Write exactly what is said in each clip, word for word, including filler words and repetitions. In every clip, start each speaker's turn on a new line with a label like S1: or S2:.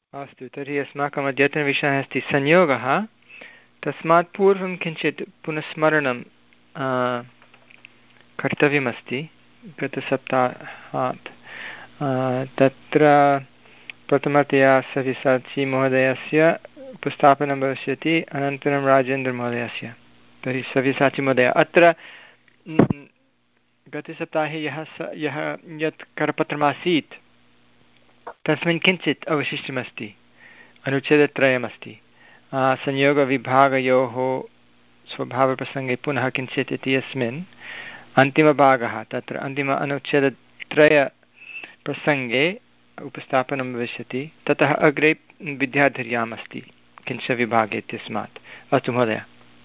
S1: अस्तु, तर्हि अस्माकम् अद्यतनविषयः अस्ति संयोगः। तस्मात् पूर्वं किञ्चित् पुनस्मरणं कर्तव्यमस्ति गतसप्ताहात्। तत्र प्रथमतया सव्यसाची महोदयस्य उपस्थापनं भविष्यति, अनन्तरं राजेन्द्रमहोदयस्य। तर्हि सव्यसाची महोदय, अत्र गतसप्ताहे यः स यः यत् करपत्रमासीत् तस्मिन् किञ्चित् अवशिष्टमस्ति, अनुच्छेदत्रयमस्ति। संयोगविभागयोः स्वभावप्रसङ्गे पुनः किञ्चित् इत्यस्मिन् अन्तिमभागः, तत्र अन्तिम अनुच्छेदत्रयप्रसङ्गे उपस्थापनं भविष्यति। ततः अग्रे विद्याधर्याम् अस्ति किञ्चविभागे इत्यस्मात्। अस्तु महोदय।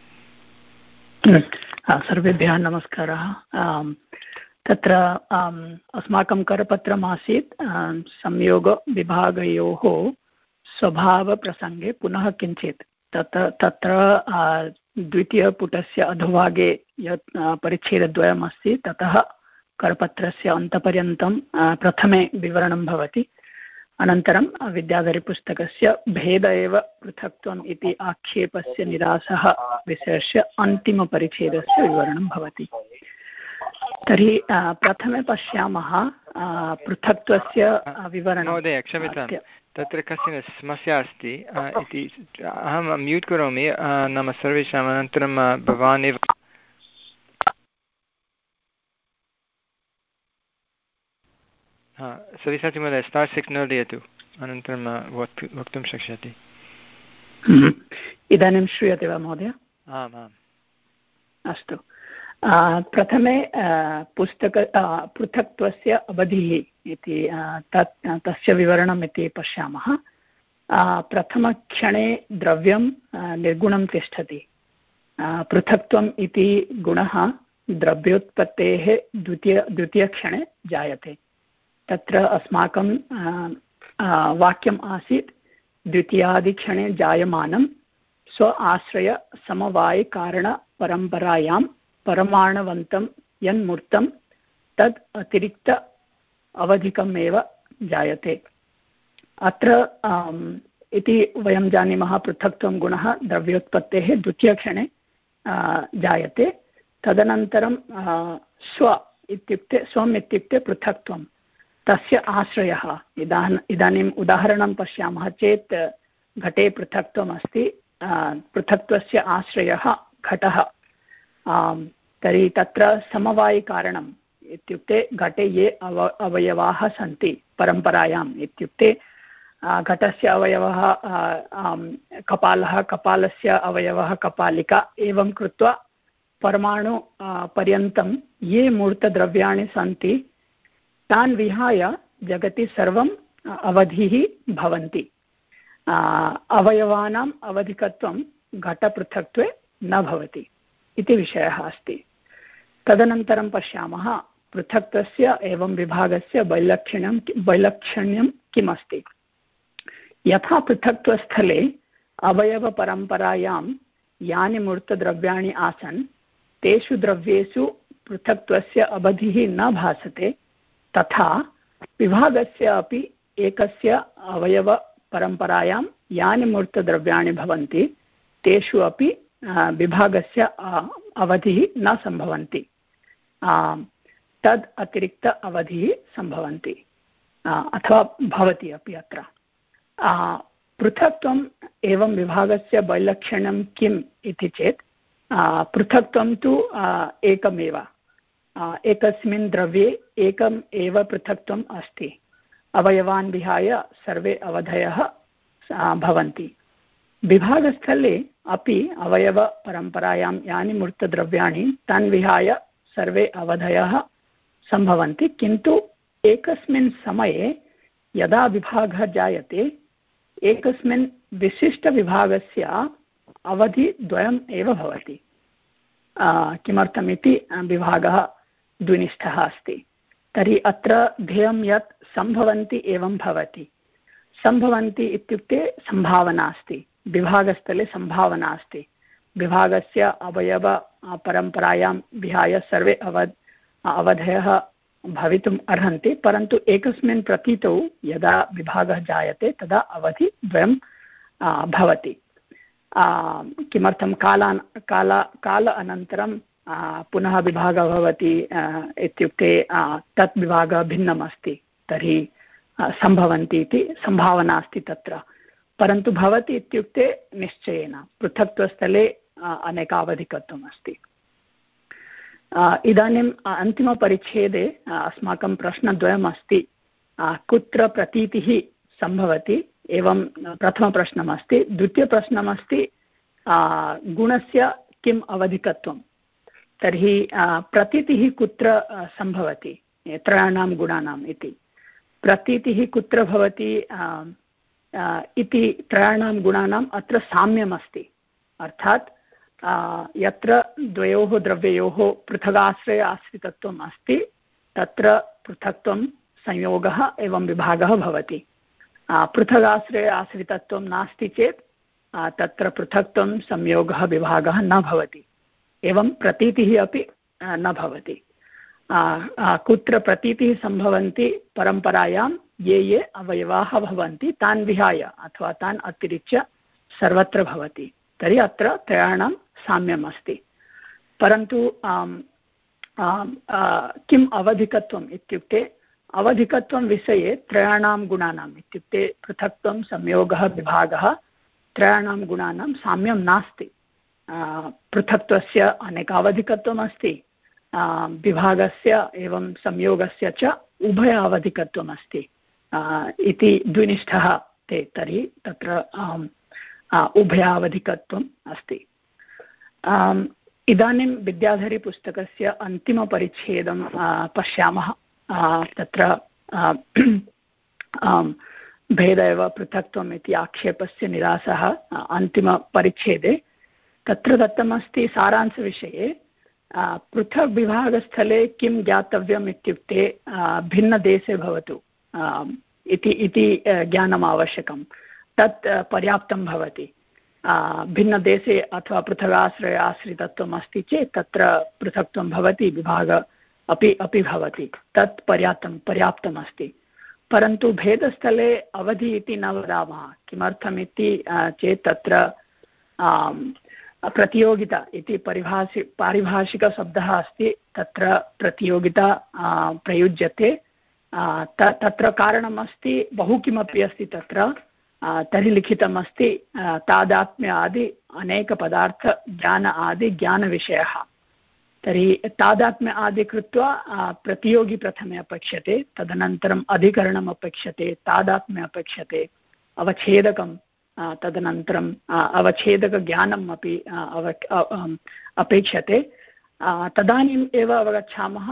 S2: सर्वेभ्यः नमस्कारः। तत्र अस्माकं करपत्रमासीत् संयोगविभागयोः स्वभावप्रसङ्गे पुनः किञ्चित्। तत्र तत्र द्वितीयपुटस्य अधोभागे यत् परिच्छेदद्वयमस्ति ततः करपत्रस्य अन्तपर्यन्तं प्रथमे विवरणं भवति। अनन्तरं विद्याधरीपुस्तकस्य भेद एव पृथक्त्वम् इति आक्षेपस्य निरासः विषयस्य अन्तिमपरिच्छेदस्य विवरणं भवति। तर्हि प्रथमे पश्यामः पृथक्त्वस्य विवरणं।
S1: महोदय क्षम्यतां, तत्र कश्चन समस्या अस्ति इति अहं म्यूट् करोमि, नाम सर्वेषाम्। अनन्तरं भवान् एव हा सविसाचि महोदय स्टार् सिग्नल् दीयतु, अनन्तरं वक्तुं शक्ष्यति।
S2: इदानीं श्रूयते वा महोदय?
S1: आम् आम्।
S2: अस्तु, प्रथमे पुस्तक पृथक्त्वस्य अवधिः इति तत् तस्य विवरणम् इति पश्यामः। प्रथमक्षणे द्रव्यं निर्गुणं तिष्ठति। पृथक्त्वम् इति गुणः द्रव्योत्पत्तेः द्वितीय द्वितीयक्षणे जायते। तत्र अस्माकं वाक्यम् आसीत् द्वितीयादिक्षणे जायमानं स्व आश्रय समवायकारणपरम्परायां परमाणवन्तं यन्मूर्तं तद् अतिरिक्त अवधिकमेव जायते। अत्र इति वयं जानीमः पृथक्त्वं गुणः द्रव्योत्पत्तेः द्वितीयक्षणे जायते। तदनन्तरं स्व इत्युक्ते स्वम् इत्युक्ते पृथक्त्वं, तस्य आश्रयः। इदान इदानीम् उदाहरणं पश्यामः चेत् घटे पृथक्त्वम् अस्ति, पृथक्त्वस्य आश्रयः घटः। तर्हि तत्र समवायिकारणम् इत्युक्ते घटे ये अव अवयवाः सन्ति परम्परायाम्, इत्युक्ते घटस्य अवयवः कपालः, कपालस्य अवयवः कपालिका, एवं कृत्वा परमाणु पर्यन्तं ये मूर्तद्रव्याणि सन्ति तान् विहाय जगति सर्वम् अवधिः भवन्ति। अवयवानाम् अवधिकत्वं घटपृथक्त्वे न भवति इति विषयः अस्ति। तदनन्तरं पश्यामः पृथक्त्वस्य एवं विभागस्य वैलक्षण्यं वैलक्षण्यं किमस्ति। यथा पृथक्त्वस्थले अवयवपरम्परायां यानि मूर्तद्रव्याणि आसन् तेषु द्रव्येषु पृथक्त्वस्य अवधिः न भासते, तथा विभागस्य अपि एकस्य अवयवपरम्परायां यानि मूर्तद्रव्याणि भवन्ति तेषु अपि विभागस्य अवधिः न सम्भवन्ति, तद् अतिरिक्त अवधिः सम्भवन्ति अथवा भवति अपि। अत्र पृथक्त्वम् एवं विभागस्य वैलक्षण्यं किम् इति चेत् पृथक्त्वं तु एकमेव, एकस्मिन् द्रव्ये एकम् एव पृथक्त्वम् अस्ति। अवयवान् विहाय सर्वे अवधयः भवन्ति। विभागस्थले अपि अवयवपरम्परायां यानि मूर्तद्रव्याणि तान् विहाय सर्वे अवधयः सम्भवन्ति, किन्तु एकस्मिन् समये यदा विभागः जायते एकस्मिन् विशिष्टविभागस्य अवधिद्वयम् एव भवति। किमर्थमिति विभागः द्विनिष्ठः अस्ति। तर्हि अत्र ध्येयं यत् सम्भवन्ति एवं भवति। सम्भवन्ति इत्युक्ते सम्भावना अस्ति, विभागस्थले सम्भावना अस्ति। विभागस्य अवयव परम्परायां विहाय सर्वे अव अवधयः भवितुम् अर्हन्ति, परन्तु एकस्मिन् प्रतीतौ यदा विभागः जायते तदा अवधिद्वयं भवति। किमर्थं कालान् काल काल अनन्तरं पुनः विभागः भवति इत्युक्ते तत् विभागः भिन्नम् अस्ति, तर्हि सम्भवन्ति इति सम्भावना अस्ति तत्र। परन्तु भवति इत्युक्ते निश्चयेन पृथक्त्वस्थले अनेकावधिकत्वम् अस्ति। इदानीम् अन्तिमपरिच्छेदे अस्माकं प्रश्नद्वयम् अस्ति, कुत्र प्रतीतिः सम्भवति, एवं प्रथमप्रश्नमस्ति। द्वितीयप्रश्नमस्ति गुणस्य किम् अवधिकत्वं। तर्हि प्रतीतिः कुत्र सम्भवति त्रयाणां गुणानाम् इति। प्रतीतिः कुत्र भवति इति त्रयाणां गुणानाम् अत्र साम्यमस्ति, अर्थात् यत्र द्वयोः द्रव्ययोः पृथगाश्रय आश्रितत्वम् अस्ति तत्र पृथक्त्वं संयोगः एवं विभागः भवति। पृथगाश्रय आश्रितत्वं नास्ति चेत् तत्र पृथक्त्वं संयोगः विभागः न भवति, एवं प्रतीतिः अपि न भवति। कुत्र प्रतीतिः सम्भवन्ति परम्परायां ये ये अवयवाः भवन्ति तान् विहाय अथवा तान् अतिरिच्य सर्वत्र भवति। तर्हि अत्र त्रयाणां साम्यम् अस्ति। परन्तु किम् अवधिकत्वम् इत्युक्ते अवधिकत्वं विषये त्रयाणां गुणानाम् इत्युक्ते पृथक्त्वं संयोगः विभागः त्रयाणां गुणानां साम्यं नास्ति। पृथक्त्वस्य अनेकावधिकत्वम् अस्ति, विभागस्य एवं संयोगस्य च उभयावधिकत्वम् अस्ति इति द्विनिष्ठः ते। तर्हि तत्र उभयावधिकत्वम् अस्ति। इदानीं विद्याधरीपुस्तकस्य अन्तिमपरिच्छेदं पश्यामः। तत्र भेद एव पृथक्त्वम् इति आक्षेपस्य निरासः अन्तिमपरिच्छेदे। तत्र दत्तमस्ति सारांशविषये पृथक् विभागस्थले किं ज्ञातव्यम् इत्युक्ते भिन्नदेशे भवतु इति इति ज्ञानम् आवश्यकं। तत् पर्याप्तं भवति। भिन्नदेशे अथवा पृथगाश्रय आश्रितत्वम् अस्ति चेत् तत्र पृथक्त्वं भवति, विभाग अपि अपि भवति, तत् पर्याप्तं पर्याप्तम् अस्ति। परन्तु भेदस्थले अवधि इति न वदामः। किमर्थमिति चेत् तत्र प्रतियोगिता इति परिभाषि पारिभाषिकशब्दः अस्ति, तत्र प्रतियोगिता प्रयुज्यते। तत्र कारणम् अस्ति, बहु किमपि अस्ति तत्र। तर्हि लिखितम् अस्ति तादात्म्य आदि अनेकपदार्थ ज्ञान आदि ज्ञानविषयः। तर्हि तादात्म्य आदि कृत्वा प्रतियोगी प्रथमे अपेक्षते, तदनन्तरम् अधिकरणम् अपेक्षते, तादात्म्य अपेक्षते, अवच्छेदकं, तदनन्तरम् अवच्छेदकज्ञानम् अपि अव अपेक्षते। तदानीम् एव अवगच्छामः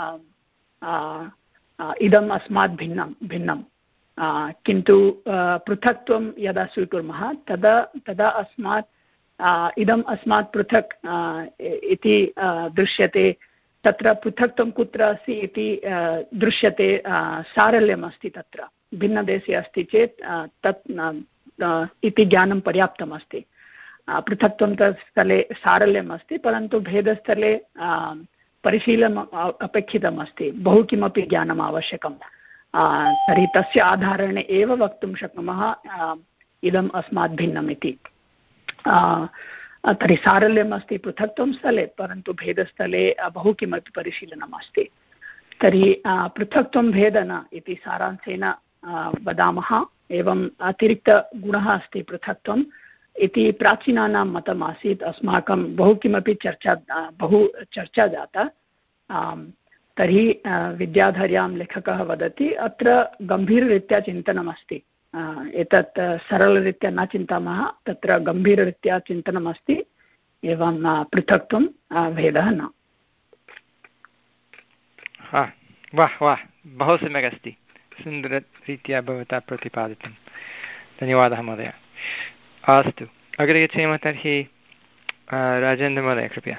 S2: इदम् अस्मात् भिन्नं भिन्नं किन्तु पृथक्त्वं यदा स्वीकुर्मः तदा तदा अस्मात् इदम् अस्मात् पृथक् इति दृश्यते। तत्र पृथक्त्वं कुत्र अस्ति इति दृश्यते, सारल्यम् अस्ति तत्र। भिन्नदेशे अस्ति चेत् तत् इति ज्ञानं पर्याप्तम् अस्ति। पृथक्त्वं स्थले सारल्यम् अस्ति, परन्तु भेदस्थले परिशीलनम् अपेक्षितम् अस्ति, बहु किमपि ज्ञानम् आवश्यकं। तर्हि तस्य आधारेण एव वक्तुं शक्नुमः इदम् अस्मात् भिन्नम् इति। तर्हि सारल्यम् अस्ति पृथक्त्वं स्थले, परन्तु भेदस्थले बहु किमपि परिशीलनम् अस्ति। तर्हि पृथक्त्वं भेदन इति सारांशेन वदामः। एवं अतिरिक्तगुणः अस्ति पृथक्त्वम् इति प्राचीनानां मतम् आसीत्। अस्माकं बहु किमपि चर्चा बहु चर्चा जाता। तर्हि विद्याधर्यां लेखकः वदति अत्र गम्भीररीत्या चिन्तनमस्ति। एतत् सरलरीत्या न चिन्तामः, तत्र गम्भीररीत्या चिन्तनमस्ति। एवं पृथक्त्वं भेदः न।
S1: वाह वाह, बहु सम्यक् अस्ति, सुन्दररीत्या भवता प्रतिपादितं। धन्यवादः महोदय। अस्तु, अग्रे गच्छेम। तर्हि राजेन्द्रमहोदय कृपया।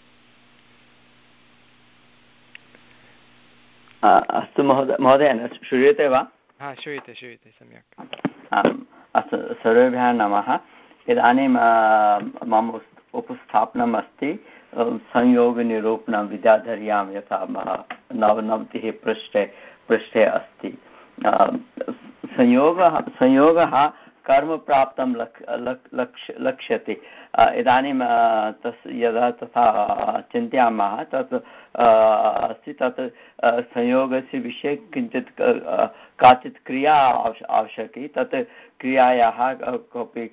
S3: अस्तु महोदय, महोदय श्रूयते वा?
S1: हा, श्रूयते श्रूयते सम्यक्।
S3: अस्तु, सर्वेभ्यः नमः। इदानीं मम उपस्थापनम् अस्ति संयोगनिरूपणं विद्याधर्यां यथा नवनवतिः पृष्ठे पृष्ठे अस्ति। संयोगः संयोगः कर्मप्राप्तं लक् लक् लक्ष् लक्ष्यते। इदानीं तस् यदा तथा चिन्तयामः तत् अस्ति तत् संयोगस्य विषये किञ्चित् काचित् क्रिया आवश्यकी। तत् क्रियायाः कोऽपि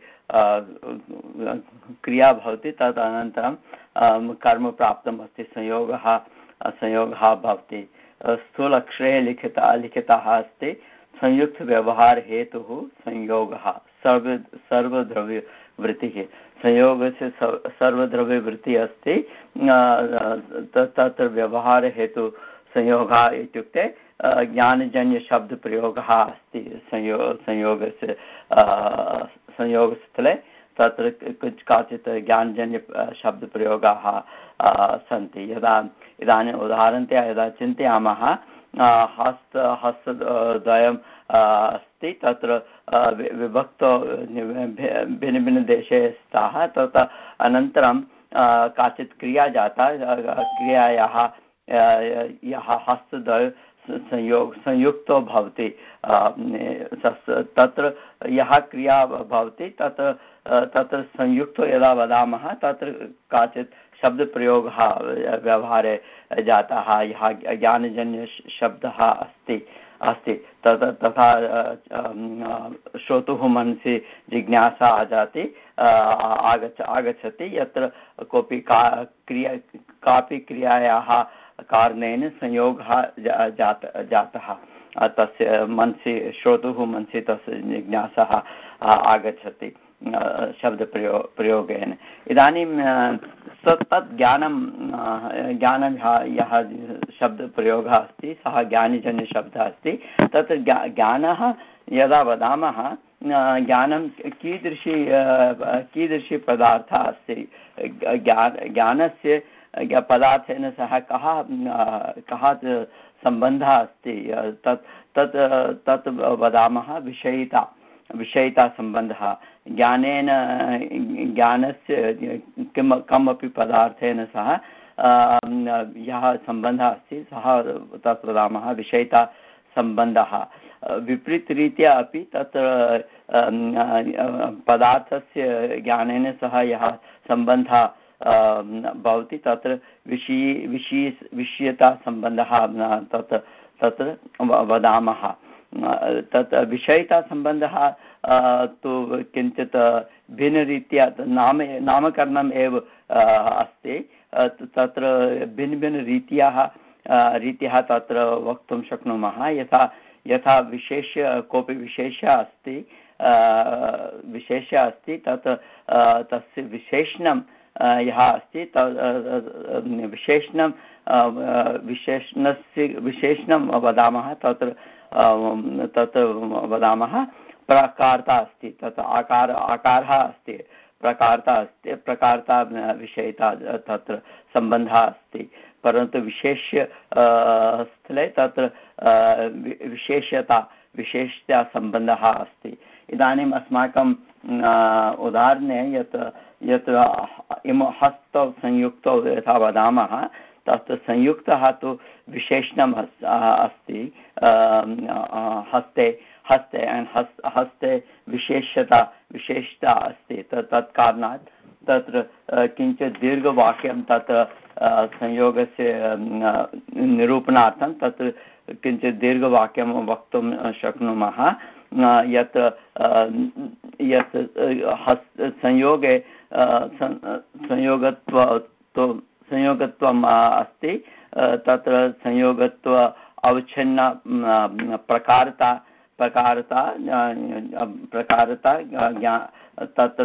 S3: क्रिया भवति तदनन्तरं कर्म प्राप्तम् अस्ति संयोगः संयोगः भवति। स्थूलक्षरे लिखिता लिखितः अस्ति संयुक्तव्यवहारहेतुः संयोगः सर्व सर्वद्रव्यवृत्तिः। संयोगस्य सर्वद्रव्यवृत्तिः अस्ति तत्र व्यवहारहेतु संयोगः इत्युक्ते ज्ञानजन्यशब्दप्रयोगः अस्ति। संयो संयोगस्य संयोगस्थले तत्र काचित् ज्ञानजन्य शब्दप्रयोगाः सन्ति। यदा इदानीम् उदाहरणतया यदा चिन्तयामः हस्त हस्तद्वयम् अस्ति तत्र विभक्तो भिन्नभिन्नदेशे स्तः तत् अनन्तरं काचित् क्रिया जाता। क्रियायाः यः हस्तद्वय संयोग संयुक्तो भवति तत्र यः क्रिया भवति तत्र तत्र संयुक्तो यदा वदामः तत्र काचित् शब्दप्रयोगः व्यवहारे जातः यः ज्ञानजन्यशब्दः अस्ति अस्ति तत् तथा श्रोतुः मनसि जिज्ञासा आजाति आगच्छ आगच्छति यत्र कोऽपि का क्रिया कापि क्रियायाः कारणेन संयोगः जात जातः तस्य मनसि श्रोतुः मनसि तस्य जिज्ञासा आगच्छति शब्दप्रयो प्रयोगेन। इदानीं तत् ज्ञानं ज्ञानं यः शब्दप्रयोगः अस्ति सः ज्ञानजन्यशब्दः अस्ति। तत्र ज्ञानः यदा वदामः ज्ञानं कीदृशी कीदृशी पदार्थः अस्ति ज्ञान ज्ञानस्य पदार्थेन सह कः कः सम्बन्धः अस्ति तत् तत् तत् वदामः विषयिता विषयितासम्बन्धः। ज्ञानेन ज्ञानस्य किं कमपि पदार्थेन सह यः सम्बन्धः अस्ति सः तत् वदामः विषयितासम्बन्धः। विपरीतरीत्या अपि तत्र पदार्थस्य ज्ञानेन सह यः सम्बन्धः भवति तत्र विषयी विषयी विषयतासम्बन्धः तत् तत्र वदामः। तत् विषयितासम्बन्धः तु किञ्चित् भिन्नरीत्या नाम नामकरणम् एव अस्ति। तत्र भिन्नभिन्नरीत्याः रीत्याः तत्र वक्तुं शक्नुमः। यथा यथा विशेष्य कोऽपि विशेषः अस्ति विशेषः अस्ति तत् तस्य विशेषणं यः अस्ति विशेषणं विशेषणस्य विशेषणं वदामः तत्र तत् वदामः प्रकारता अस्ति। तत् आकार आकारः अस्ति प्रकारता अस्ति प्रकारता विषयता तत्र सम्बन्धः अस्ति। परन्तु विशेष्य स्थले तत्र विशेषता विशेषता सम्बन्धः अस्ति। इदानीम् अस्माकं उदाहरणे यत् यत् इम हस्तौ संयुक्तौ यथा वदामः तत् संयुक्तः तु विशेषणम् अस्ति हस्ते हस्ते हस् हस्ते विशेषता विशेषता अस्ति। तत् कारणात् तत्र किञ्चित् दीर्घवाक्यं तत्र संयोगस्य निरूपणार्थं तत्र किञ्चित् दीर्घवाक्यं वक्तुं शक्नुमः। यत् यत् हस् संयोगे संयोगत्व संयोगत्वम् अस्ति तत्र संयोगत्व अवच्छिन्न प्रकारता प्रकारता प्रकारता तत्र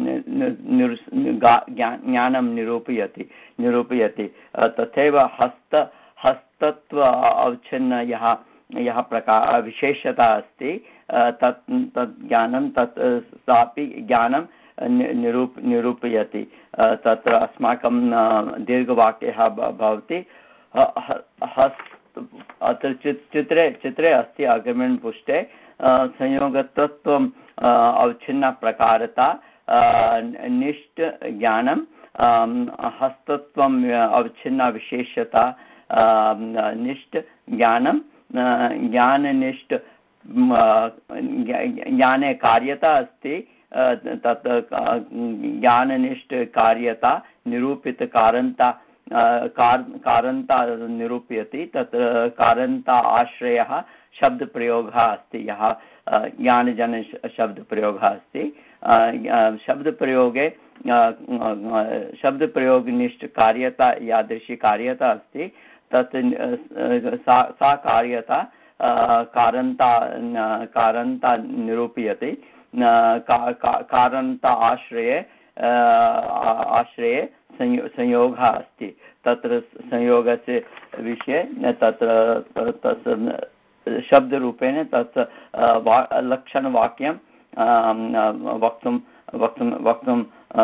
S3: ज्ञानं निरूपयति निरूपयति तथैव हस्त हस्तत्व अवच्छिन्न यः यः प्रकार विशेषता अस्ति तत् तत् ज्ञानं तत् सापि ज्ञानं निरूप निरूपयति। तत्र अस्माकं दीर्घवाक्यः भवति हस्त अत्र चित्रे चित्रे अस्ति अग्रिमं पृष्ठे संयोगतत्वम् अवच्छिन्न प्रकारता निष्ठ ज्ञानं हस्तत्वम् अवच्छिन्नविशेषता निष्ठ ज्ञानं ज्ञाननिष्ठ ज्ञाने कार्यता अस्ति तत् ज्ञाननिष्ठ कार्यता निरूपितकारणता कारणता निरूपयति तत्र कारणता आश्रयः शब्दप्रयोगः अस्ति यः ज्ञानजन शब्दप्रयोगः अस्ति शब्दप्रयोगे शब्दप्रयोगनिष्ठ कार्यता यादृशी कार्यता अस्ति तत् सा सा कार्यता कारणता कारणता निरूपयति कारणता आश्रये आश्रये संयोगः अस्ति तत्र संयोगस्य विषये तत्र तत् शब्दरूपेण तत् लक्षणवाक्यं वक्तुं वक्तुं वक्तुं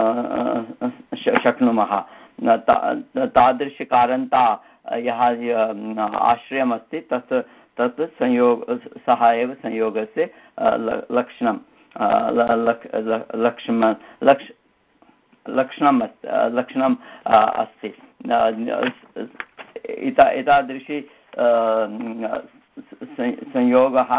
S3: शक्नुमः तादृशकारणता यः आश्रयमस्ति तत् तत् संयोग सः एव संयोगस्य लक्षणं लक्ष्म लक्ष लक्षणम् लक्षणम् अस्ति एतादृशी संयोगः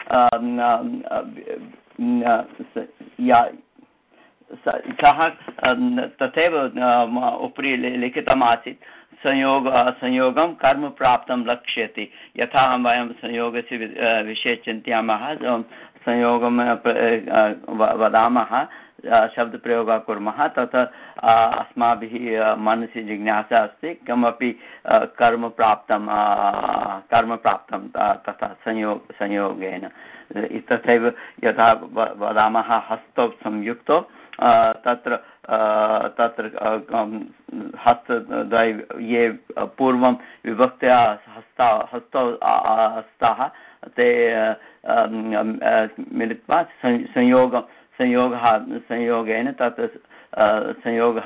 S3: सः तथैव उपरि लिखितमासीत् संयोग संयोगं कर्म प्राप्तं लक्ष्यति यथा वयं संयोगस्य विषये चिन्तयामः संयोगं वदामः शब्दप्रयोगः कुर्मः तत् अस्माभिः मनसि जिज्ञासा अस्ति कमपि कर्म प्राप्तं कर्म प्राप्तं तथा संयोग संयोगेन तथैव यथा वदामः हस्तौ संयुक्तौ तत्र तत्र हस्तद्वय ये पूर्वं विभक्त्या हस्ता हस्तौ हस्ताः ते मिलित्वा संयोगं संयोगः संयोगेन तत् संयोगः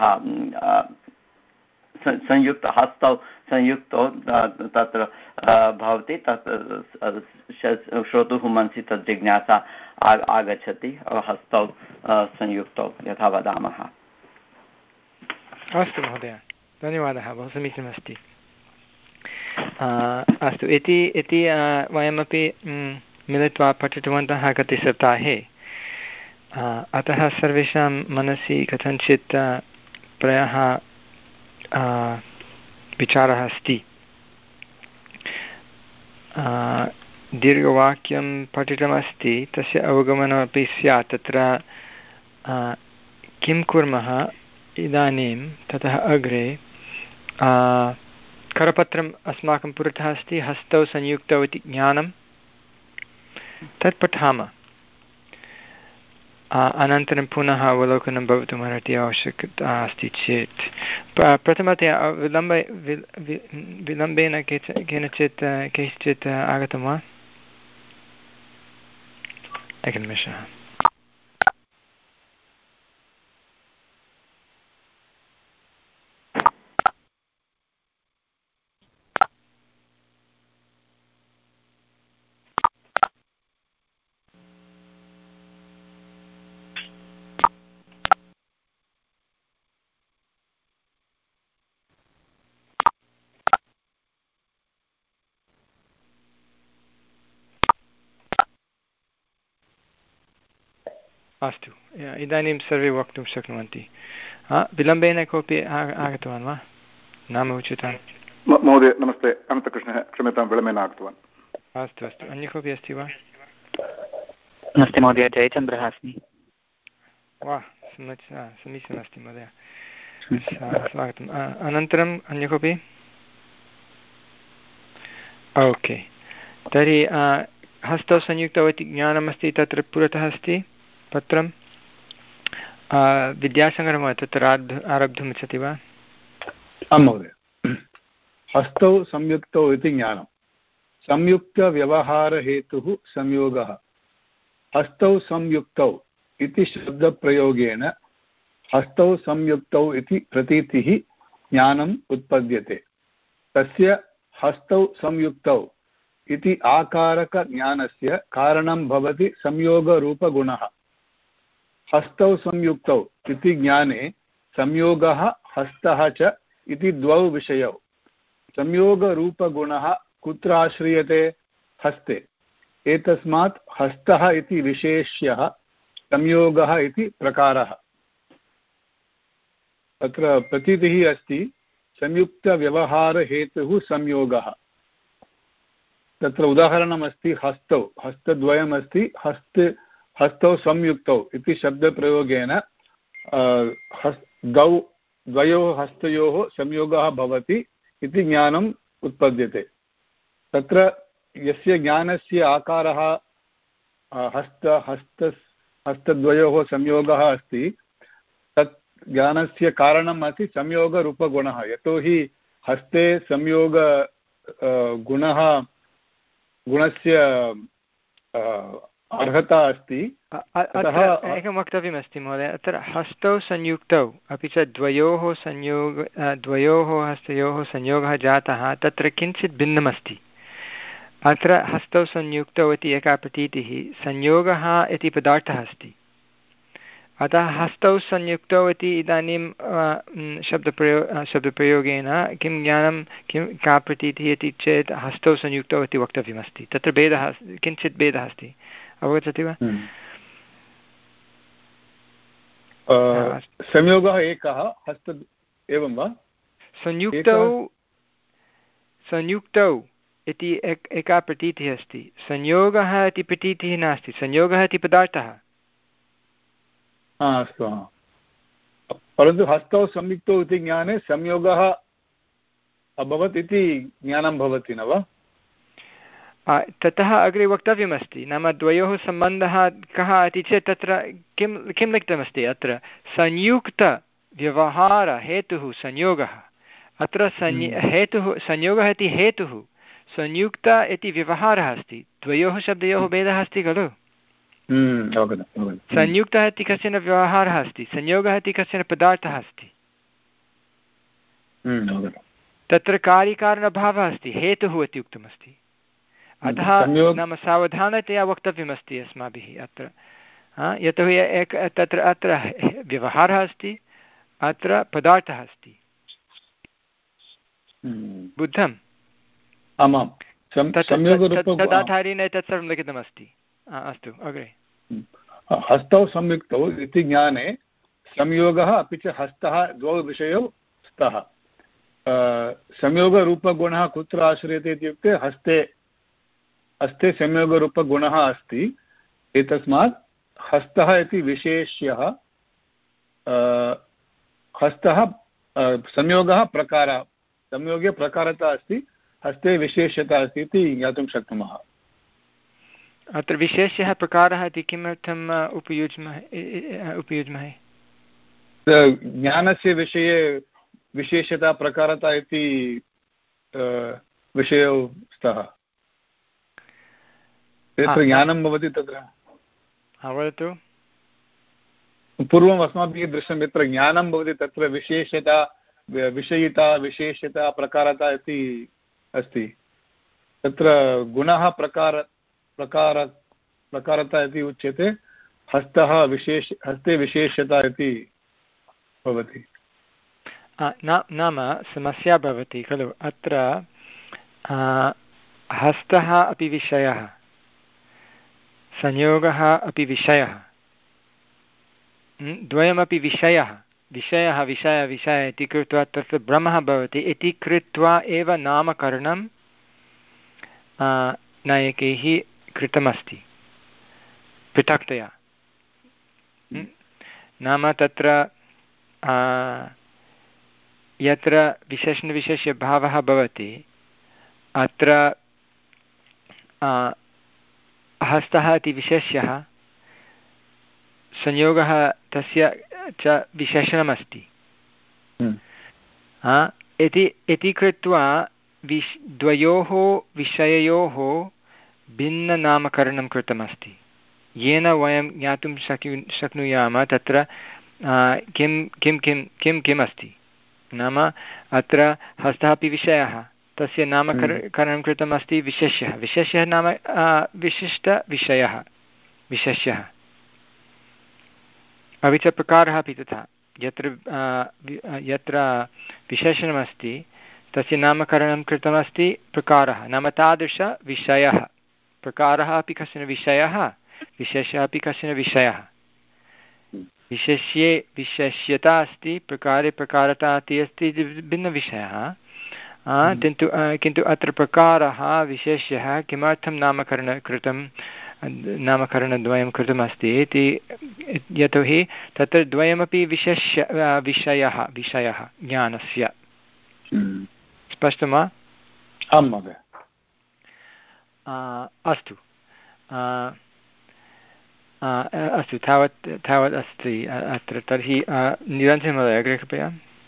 S3: संयुक्त हस्तौ संयुक्तौ तत्र भवति तत् श्रोतुः मनसि तत् जिज्ञासा आगच्छति हस्तौ संयुक्तौ यथा वदामः।
S1: अस्तु महोदय धन्यवादः बहु समीचीनमस्ति। अस्तु इति इति वयमपि मिलित्वा पठितवन्तः गते सप्ताहे अतः सर्वेषां मनसि कथञ्चित् प्रायः विचारः अस्ति दीर्घवाक्यं पठितमस्ति तस्य अवगमनमपि स्यात् तत्र किं कुर्मः इदानीं ततः अग्रे करपत्रम् अस्माकं पुरतः अस्ति हस्तौ संयुक्तौ इति ज्ञानं तत् पठामः अनन्तरं पुनः अवलोकनं भवितुमर्हति आवश्यकता अस्ति चेत् प्रथमतया विलम्ब विलम्बेन केच केनचित् कैश्चित् आगतं वा एकनिमेषः अस्तु इदानीं सर्वे वक्तुं शक्नुवन्ति विलम्बेन कोऽपि आगतवान् वा नाम उचितं
S4: महोदय नमस्ते अनन्तकृष्णः क्षम्यतां विलम्बेन आगतवान्
S1: अस्तु अस्तु अन्य कोऽपि अस्ति वा
S5: नमस्ते महोदय जयचन्द्रः अस्मि
S1: वा समीचीनमस्ति महोदय स्वागतम् अनन्तरम् अन्य कोऽपि ओके तर्हि हस्तौ संयुक्तौ इति ज्ञानमस्ति तत्र पुरतः अस्ति पत्रं विद्यासङ्ग्रहः तत्र आरब्धुम् इच्छति वा
S6: आं महोदय हस्तौ संयुक्तौ इति ज्ञानं संयुक्तव्यवहारहेतुः संयोगः हस्तौ संयुक्तौ इति शब्दप्रयोगेन हस्तौ संयुक्तौ इति प्रतीतिः ज्ञानम् उत्पद्यते तस्य हस्तौ संयुक्तौ इति आकारकज्ञानस्य कारणं भवति संयोगरूपगुणः हस्तौ संयुक्तौ इति ज्ञाने संयोगः हस्तः च इति द्वौ विषयौ संयोगरूपगुणः कुत्र आश्रियते हस्ते एतस्मात् हस्तः इति विशेष्यः संयोगः इति प्रकारः अत्र प्रतीतिः अस्ति संयुक्तव्यवहारहेतुः संयोगः तत्र उदाहरणमस्ति हस्तौ हस्तद्वयमस्ति हस्त हस्तौ संयुक्तौ इति शब्दप्रयोगेन द्वौ द्वयोः हस्तयोः संयोगः भवति इति ज्ञानम् उत्पद्यते तत्र यस्य ज्ञानस्य आकारः हस्त हस्त हस्तद्वयोः संयोगः अस्ति तत् ज्ञानस्य कारणम् अस्ति संयोगरूपगुणः यतोहि हस्ते संयोग गुणः गुणस्य अर्हता अस्ति
S1: एकं वक्तव्यमस्ति महोदय अत्र हस्तौ संयुक्तौ अपि च द्वयोः संयोग द्वयोः हस्तयोः संयोगः जातः तत्र किञ्चित् भिन्नमस्ति अत्र हस्तौ संयुक्तौ इति एका प्रतीतिः संयोगः इति पदार्थः अस्ति अतः हस्तौ संयुक्तौ इति इदानीं शब्दप्रयो शब्दप्रयोगेन किं ज्ञानं किं का प्रतीतिः इति चेत् हस्तौ संयुक्तौ इति वक्तव्यमस्ति तत्र भेदः किञ्चित् भेदः अस्ति अवगच्छति वा
S6: संयोगः एकः हस्त एवं वा
S1: संयुक्तौ संयुक्तौ इति एका प्रतीतिः अस्ति संयोगः इति प्रतीतिः नास्ति संयोगः इति पदार्थः
S6: अस्तु परन्तु हस्तौ संयुक्तौ इति ज्ञाने संयोगः अभवत् इति ज्ञानं भवति न वा
S1: ततः अग्रे वक्तव्यमस्ति नाम द्वयोः सम्बन्धः कः इति चेत् तत्र किं किं लिखितमस्ति अत्र संयुक्तव्यवहारहेतुः संयोगः अत्र संय हेतुः संयोगः इति हेतुः संयुक्त इति व्यवहारः अस्ति द्वयोः शब्दयोः भेदः अस्ति खलु संयुक्तः इति कश्चन व्यवहारः अस्ति संयोगः इति कश्चन पदार्थः अस्ति तत्र कार्यकारणभावः अस्ति हेतुः इति उक्तमस्ति अतः नाम सावधानतया वक्तव्यमस्ति अस्माभिः अत्र यतोहि एक तत्र अत्र व्यवहारः अस्ति अत्र पदार्थः अस्ति बुद्धम्
S6: आमां
S1: तदाधारेण एतत् सर्वं लिखितमस्ति अस्तु अग्रे
S6: हस्तौ संयुक्तौ इति ज्ञाने संयोगः अपि च हस्तः द्वौ विषयौ स्तः संयोगरूपगुणः कुत्र आश्रयते इत्युक्ते हस्ते हस्ते संयोगरूपगुणः अस्ति एतस्मात् हस्तः इति विशेष्यः हस्तः संयोगः प्रकारः संयोगे प्रकारता अस्ति हस्ते विशेष्यता अस्ति इति ज्ञातुं शक्नुमः
S1: अत्र विशेष्यः प्रकारः इति किमर्थम् उपयुज्महे उपयुज्महे
S6: ज्ञानस्य विषये विशेषता प्रकारता इति विषयौ स्तः यत्र ज्ञानं भवति तत्र
S1: वदतु
S6: पूर्वम् अस्माभिः दृष्टं यत्र ज्ञानं भवति तत्र विशेषता विषयिता विशेषता प्रकारता इति अस्ति तत्र गुणः प्रकार प्रकार प्रकारता इति उच्यते हस्तः विशेष हस्ते विशेषता इति भवति
S1: नाम समस्या भवति खलु अत्र हस्तः अपि विषयः संयोगः अपि विषयः द्वयमपि विषयः विषयः विषय विषय इति कृत्वा तत्र भ्रमः भवति इति कृत्वा एव नामकरणं नायकैः कृतमस्ति पृथक्तया नाम तत्र यत्र विशेषणविशेष्यभावः भवति अत्र हस्तः इति विशेष्यः संयोगः तस्य च विशेषणमस्ति इति इति कृत्वा विश् द्वयोः विषययोः भिन्ननामकरणं कृतमस्ति येन वयं ज्ञातुं शक्यु शक्नुयाम तत्र किं किं किं किं किम् अस्ति नाम अत्र हस्तः अपि विषयः तस्य नामकरणं कृतमस्ति विशेष्यः विशेष्यः नाम विशिष्टविषयः विशेष्यः अपि च प्रकारः अपि तथा यत्र यत्र विशेषणमस्ति तस्य नामकरणं कृतमस्ति प्रकारः, नाम तादृशविषयः। प्रकारः अपि कश्चन विषयः, विशेषः अपि कश्चन विषयः। विशेष्ये विशेष्यता अस्ति, प्रकारे प्रकारता अपि अस्ति, भिन्नविषयः। किन्तु किन्तु अत्र प्रकारः विशेष्यः किमर्थं नामकरण कृतं नामकरणद्वयं कृतमस्ति इति, यतोहि तत्र द्वयमपि विशेष्य विषयः विषयः ज्ञानस्य। स्पष्टं वा?
S6: आं महोदय।
S1: अस्तु अस्तु तावत् तावत् अस्ति अत्र। तर्हि निरञ्जन महोदय अग्रे कृपया।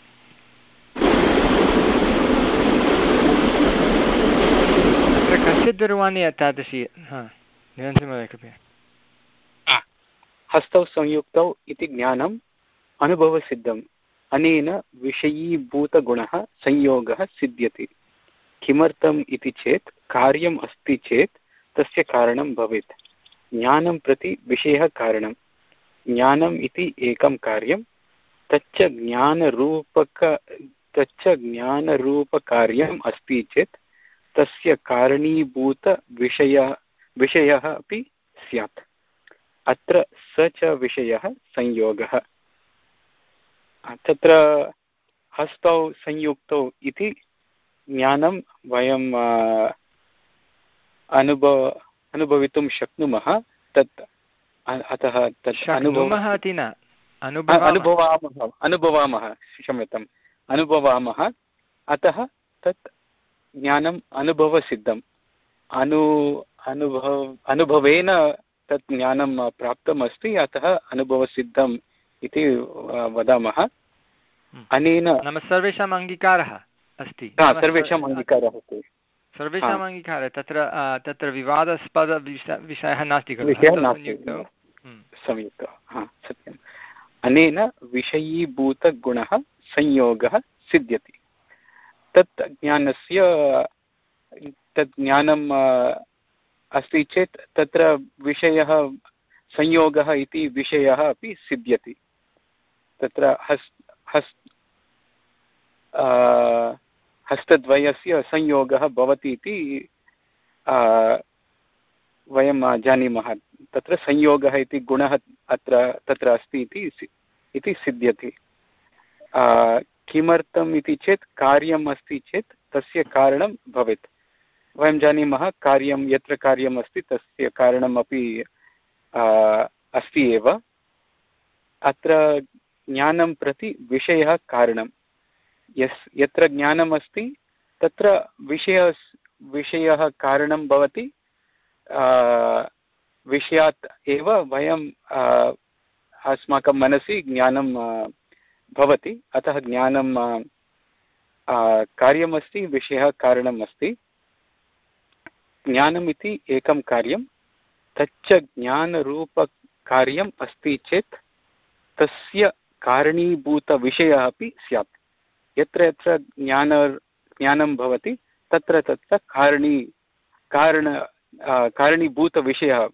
S1: अत्र कस्य दूरवाणी तादृशी? हा, निरञ्जन महोदय कृपया।
S5: हस्तौ संयुक्तौ इति ज्ञानम् अनुभवसिद्धम्, अनेन विषयीभूतगुणः संयोगः सिद्ध्यति। किमर्थम् इति चेत् कार्यम् अस्ति चेत् तस्य कारणं भवेत्। ज्ञानं प्रति विषयः कारणं। ज्ञानम् इति एकं कार्यं, तच्च ज्ञानरूपक तच्च ज्ञानरूपकार्यम् अस्ति चेत् तस्य कारणीभूतविषयः विषयः अपि स्यात्। अत्र स च विषयः संयोगः। तत्र हस्तौ संयुक्तौ इति ज्ञानं वयं अनुभव अनुभवितुं शक्नुमः। तत् अतः तत्
S1: शक्नुमः इति न,
S5: अनुभवामः अनुभवामः क्षम्यताम् अनुभवामः। अतः तत् ज्ञानम् अनुभवसिद्धम्। अनु अनुभव अनुभवेन तत् ज्ञानं प्राप्तमस्ति, अतः अनुभवसिद्धम् इति वदामः। अनेन
S1: नाम सर्वेषाम् अङ्गीकारः अस्ति।
S5: सर्वेषाम् अङ्गीकारः अस्ति,
S1: सर्वेषाम् अङ्गीकारः। तत्र तत्र विवादास्पद विषयः नास्ति खलु,
S5: संयुक्तः। हा, सत्यम्। अनेन विषयीभूतगुणः संयोगः सिद्ध्यति। तत् ज्ञानस्य तत् ज्ञानम् अस्ति चेत् तत्र विषयः संयोगः इति विषयः अपि सिद्ध्यति। तत्र हस् हस् हस्तद्वयस्य संयोगः भवति इति वयं जानीमः। तत्र संयोगः इति गुणः अत्र तत्र अस्ति इति सिद्ध्यति। किमर्थम् इति चेत् कार्यम् अस्ति चेत् तस्य कारणं भवेत्। वयं जानीमः कार्यं यत्र कार्यम् अस्ति तस्य कारणमपि अस्ति एव। अत्र ज्ञानं प्रति विषयः कारणं। यस् यत्र ज्ञानम् अस्ति तत्र विषय विषयः कारणं भवति। विषयात् एव वयं अस्माकं मनसि ज्ञानं भवति। अतः ज्ञानं कार्यमस्ति, विषयः कारणम् अस्ति। ज्ञानम् इति एकं कार्यं, तच्च ज्ञानरूपकार्यम् अस्ति चेत् तस्य कारणीभूतविषयः अपि स्यात्। यत्र यत्र ज्ञान ज्ञानं भवति तत्र तत्र कारणी कारण कारणीभूतविषयः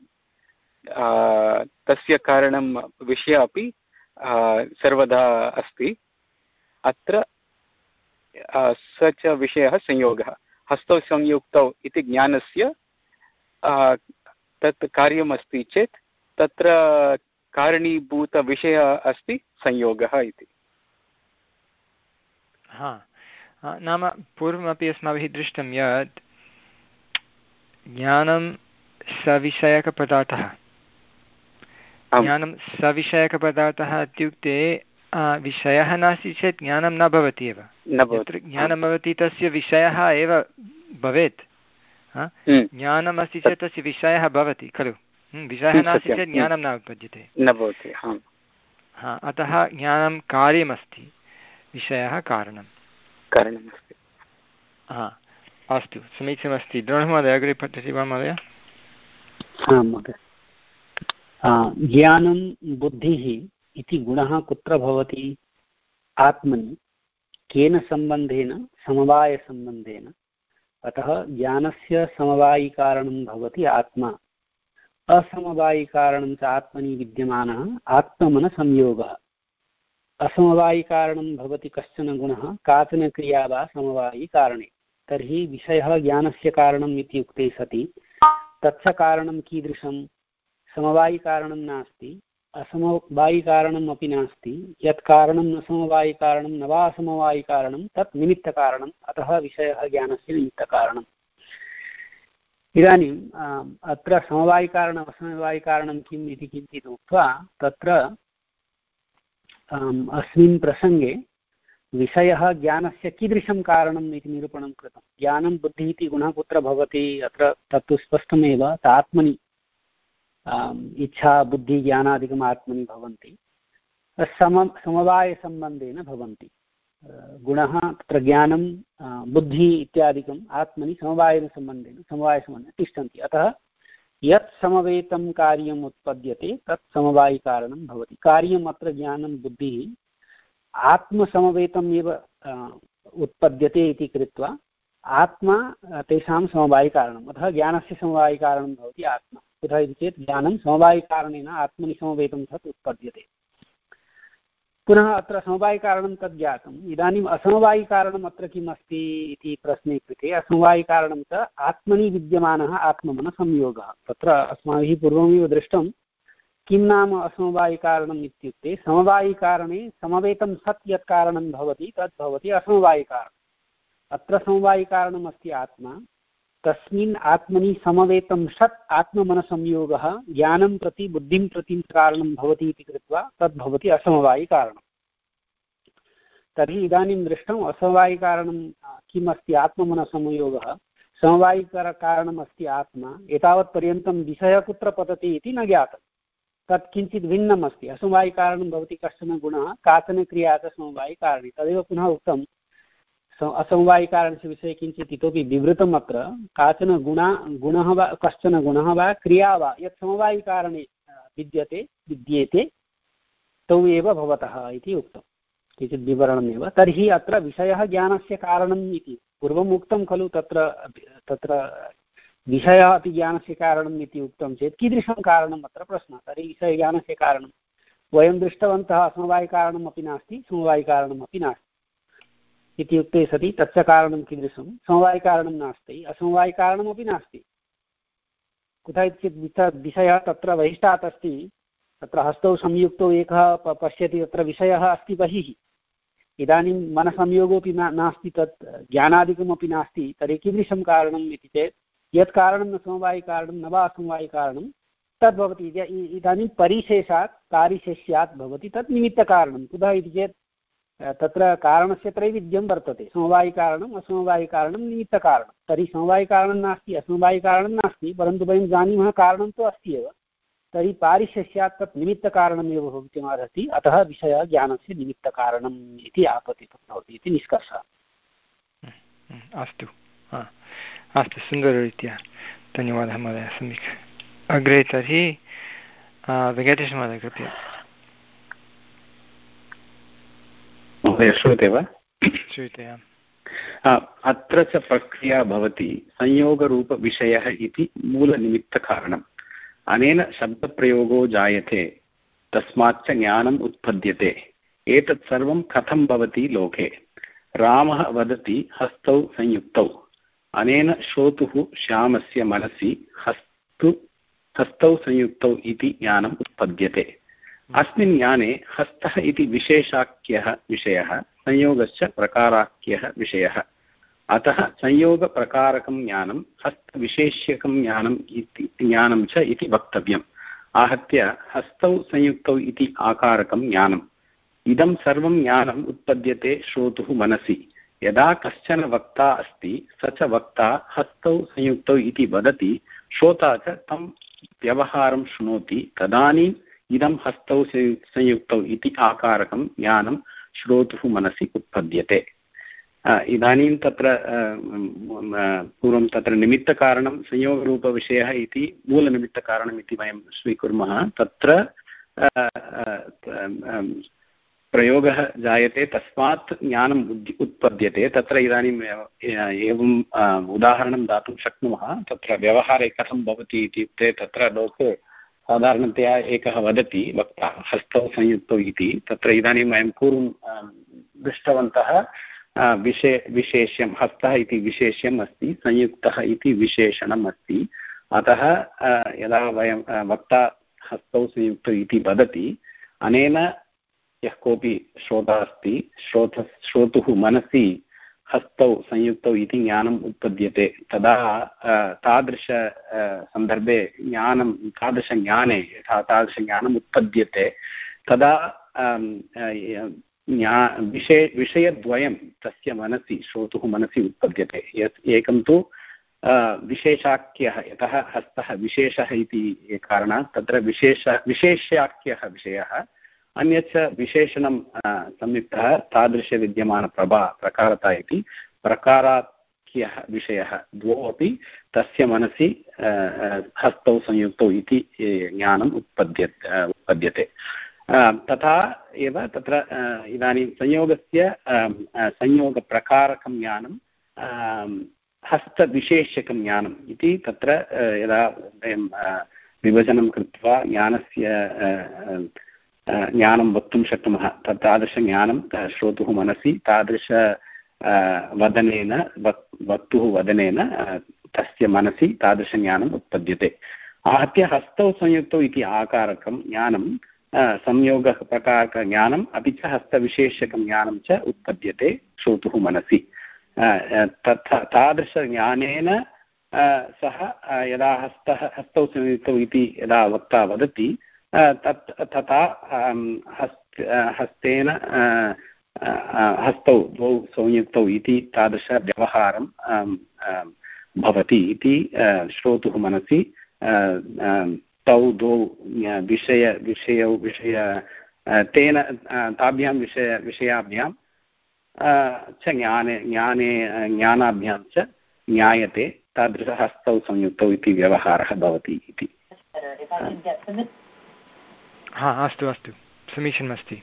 S5: तस्य कारणं विषयः अपि सर्वदा अस्ति। अत्र स च विषयः संयोगः। हस्तौ संयुक्तौ इति ज्ञानस्य तत् कार्यमस्ति चेत् तत्र कारणीभूतविषयः अस्ति संयोगः इति।
S1: हा, नाम पूर्वमपि अस्माभिः दृष्टं यत् ज्ञानं सविषयकपदार्थः। ज्ञानं सविषयकपदार्थः इत्युक्ते विषयः नास्ति चेत् ज्ञानं न भवति एव। यत्र ज्ञानं भवति तस्य विषयः एव भवेत्। ज्ञानम् अस्ति चेत् तस्य विषयः भवति खलु। विषयः नास्ति चेत् ज्ञानं न उत्पद्यते,
S5: न भवति।
S1: हा, अतः ज्ञानं कार्यमस्ति, विषयः कारणं
S5: कारणमस्ति।
S1: हा, अस्तु, समीचीनमस्ति। द्रोणमहोदय अग्रे पठति वा महोदय?
S7: आं महोदय। ज्ञानं बुद्धिः इति गुणः कुत्र भवति? आत्मनि। केन सम्बन्धेन? समवायसम्बन्धेन। अतः ज्ञानस्य समवायिकारणं भवति आत्मा। असमवायिकारणं च आत्मनि विद्यमानः आत्मनसंयोगः। असमवायिकारणं भवति कश्चन गुणः काचन क्रिया वा समवायिकारणे तर्हि विषयः ज्ञानस्य कारणम् इति उक्ते सति तच्च कारणं कीदृशं समवायिकारणं नास्ति असमवायिकारणम् अपि नास्ति यत् कारणं न समवायिकारणं न वा असमवायिकारणं तत् निमित्तकारणम् अतः विषयः ज्ञानस्य निमित्तकारणम्। इदानीम् अत्र समवायिकारणम् असमवायिकारणं किम् इति किञ्चित् उक्त्वा तत्र अस्मिन् प्रसङ्गे विषयः ज्ञानस्य कीदृशं कारणम् इति निरूपणं कृतं। ज्ञानं बुद्धिः इति गुणः कुत्र भवति अत्र तत्तु स्पष्टमेव आत्मनि इच्छा बुद्धि ज्ञानादिकम् आत्मनि भवन्ति सम समवायसम्बन्धेन भवन्ति। गुणः तत्र ज्ञानं बुद्धिः इत्यादिकम् आत्मनि समवायेन सम्बन्धेन समवायसम्बन्धेन तिष्ठन्ति। अतः यत् समवेतं कार्यम् उत्पद्यते तत् समवायिकारणं भवति। कार्यम् अत्र ज्ञानं बुद्धिः आत्मसमवेतम् एव उत्पद्यते इति कृत्वा आत्मा तेषां समवायिकारणम् अतः ज्ञानस्य समवायिकारणं भवति आत्मा। कुतः इति चेत् ज्ञानं समवायिकारणेन आत्मनि समवेतं तत् उत्पद्यते। पुनः अत्र समवायिकारणं तद् ज्ञातम्। इदानीम् असमवायिकारणम् अत्र किम् अस्ति इति प्रश्ने कृते असमवायिकारणं च आत्मनि विद्यमानः आत्ममनसंयोगः। तत्र अस्माभिः पूर्वमेव दृष्टं किं नाम असमवायिकारणम् इत्युक्ते समवायिकारणे समवेतं सत् यत् कारणं भवति तद् भवति असमवायिकारणम्। अत्र समवायिकारणम् अस्ति आत्मा तस्मिन् आत्मनि समवेतं सत् आत्ममनसंयोगः ज्ञानं प्रति बुद्धिं प्रति कारणं भवति इति कृत्वा तद् भवति असमवायिकारणम्। तर्हि इदानीं दृष्टम् असमवायिकारणं किम् अस्ति आत्ममनसंयोगः समवायिकारणम् अस्ति आत्मा। एतावत्पर्यन्तं विषयः कुत्र पतति इति न ज्ञातं तत् किञ्चित् भिन्नम् अस्ति। असमवायिकारणं भवति कश्चन गुणः काचन क्रिया च समवायिकारणे तदेव पुनः उक्तं असमवायिकारणस्य विषये किञ्चित् इतोपि विवृतम्। अत्र काचन गुणा गुणः वा कश्चन गुणः वा क्रिया वा यत् समवायिकारणे विद्यते विद्येते तौ एव भवतः इति उक्तं किञ्चित् विवरणमेव। तर्हि अत्र विषयः ज्ञानस्य कारणम् इति पूर्वम् उक्तं खलु तत्र तत्र विषयः अपि ज्ञानस्य कारणम् इति उक्तं चेत् कीदृशं कारणम् अत्र प्रश्नः। तर्हि विषयज्ञानस्य कारणं वयं दृष्टवन्तः असमवायिकारणम् अपि नास्ति समवायिकारणम् अपि नास्ति इत्युक्ते सति तच्च कारणं कीदृशं समवायिकारणं नास्ति असमवायिकारणमपि नास्ति। कुतः इत्येत् विषयः तत्र बहिष्टात् अस्ति तत्र हस्तौ संयुक्तौ एकः पश्यति तत्र विषयः अस्ति बहिः। इदानीं मनसंयोगोऽपि ना नास्ति तत् ज्ञानादिकमपि नास्ति तर्हि कीदृशं कारणम् इति चेत् यत् कारणं न समवायिकारणं न वा असमवायिकारणं तद्भवति। इदानीं परिशेषात् कारिशेष्यात् भवति तत् निमित्तकारणं। कुतः इति चेत् तत्र कारणस्य त्रैविध्यं वर्तते समवायिकारणम् असमवायिकारणं निमित्तकारणं। तर्हि समवायिकारणं नास्ति असमवायिकारणं नास्ति परन्तु वयं जानीमः कारणं तु अस्ति एव। तर्हि पारिशेष्यात् तत् निमित्तकारणमेव भवितुमर्हति। अतः विषयः ज्ञानस्य निमित्तकारणम् इति आपतितं भवति इति निष्कर्षः।
S1: अस्तु अस्तु सुन्दररीत्या धन्यवादः महोदय सम्यक्। अग्रे तर्हि वेङ्कटेशमहोदय कृपया।
S5: महोदय श्रूयते वा?
S1: श्रूयते।
S5: अत्र च प्रक्रिया भवति संयोगरूपविषयः इति मूलनिमित्तकारणम्। अनेन शब्दप्रयोगो जायते तस्माच्च ज्ञानम् उत्पद्यते। एतत् सर्वं कथं भवति लोके? रामः वदति हस्तौ संयुक्तौ। अनेन श्रोतुः श्यामस्य मनसि हस्तु हस्तौ संयुक्तौ इति ज्ञानम् उत्पद्यते। अस्मिन् ज्ञाने हस्तः इति विशेषाख्यः विषयः संयोगश्च प्रकाराख्यः विषयः। अतः संयोगप्रकारकं ज्ञानं हस्तविशेष्यकं ज्ञानम् इति ज्ञानं च इति वक्तव्यम्। आहत्य हस्तौ संयुक्तौ इति आकारकं ज्ञानम्। इदं सर्वं ज्ञानम् उत्पद्यते श्रोतुः मनसि। यदा कश्चन वक्ता अस्ति स च वक्ता हस्तौ संयुक्तौ इति वदति श्रोता च तं व्यवहारं शृणोति तदानीम् इदं हस्तौ संयुक्तौ इति आकारकं ज्ञानं श्रोतुः मनसि उत्पद्यते। इदानीं तत्र पूर्वं तत्र निमित्तकारणं संयोगरूपविषयः इति मूलनिमित्तकारणम् इति वयं स्वीकुर्मः। तत्र प्रयोगः जायते तस्मात् ज्ञानम् उत्पद्यते। तत्र इदानीम् एवम् उदाहरणं दातुं शक्नुमः। तत्र व्यवहारे कथं भवति इत्युक्ते तत्र लोके साधारणतया एकः वदति वक्ता हस्तौ संयुक्तौ इति, तत्र इदानीं वयं पूर्वं दृष्टवन्तः विशे विशेष्यं हस्तः इति विशेष्यम् अस्ति, संयुक्तः इति विशेषणम् अस्ति। अतः यदा वयं वक्ता हस्तौ संयुक्तौ इति वदति, अनेन यः कोऽपि श्रोता अस्ति श्रोत श्रोतुः मनसि हस्तौ संयुक्तौ इति ज्ञानम् उत्पद्यते। तदा तादृश सन्दर्भे ज्ञानं तादृशज्ञाने यथा तादृशज्ञानम् उत्पद्यते तदा ज्ञा विषय विषयद्वयं तस्य मनसि श्रोतुः मनसि उत्पद्यते। यत् एकं तु विशेषाख्यः, यतः हस्तः विशेषः इति कारणात् तत्र विशेष विशेष्याख्यः विषयः, अन्यच्च विशेषणं संयुक्तः तादृशविद्यमानप्रभा प्रकारता इति प्रकाराख्यः विषयः, द्वौ अपि तस्य मनसि हस्तौ संयुक्तौ इति ज्ञानम् उत्पद्य उत्पद्यते। तथा एव तत्र इदानीं संयोगस्य संयोगप्रकारकं ज्ञानं हस्तविशेष्यकं ज्ञानम् इति तत्र यदा वयं विभजनं कृत्वा ज्ञानस्य ज्ञानं वक्तुं शक्नुमः, तत् तादृशज्ञानं श्रोतुः मनसि तादृश वदनेन वक् वक्तुः वदनेन तस्य मनसि तादृशज्ञानम् उत्पद्यते। आहत्य हस्तौ संयुक्तौ इति आकारकं ज्ञानं संयोगप्रकारकज्ञानम् अपि च हस्तविशेष्यकं ज्ञानं च उत्पद्यते श्रोतुः मनसि। तथा तादृशज्ञानेन सह यदा हस्तः हस्तौ संयुक्तौ इति यदा वक्ता वदति तत् तथा हस्त हस्तेन हस्तौ द्वौ संयुक्तौ इति तादृशव्यवहारं भवति इति श्रोतुः मनसि तौ द्वौ विषय विषयौ विषय तेन ताभ्यां विषय विषयाभ्यां च ज्ञाने ज्ञाने ज्ञानाभ्यां च ज्ञायते तादृशहस्तौ संयुक्तौ इति व्यवहारः भवति इति।
S1: हा अस्तु अस्तु समीचीनमस्ति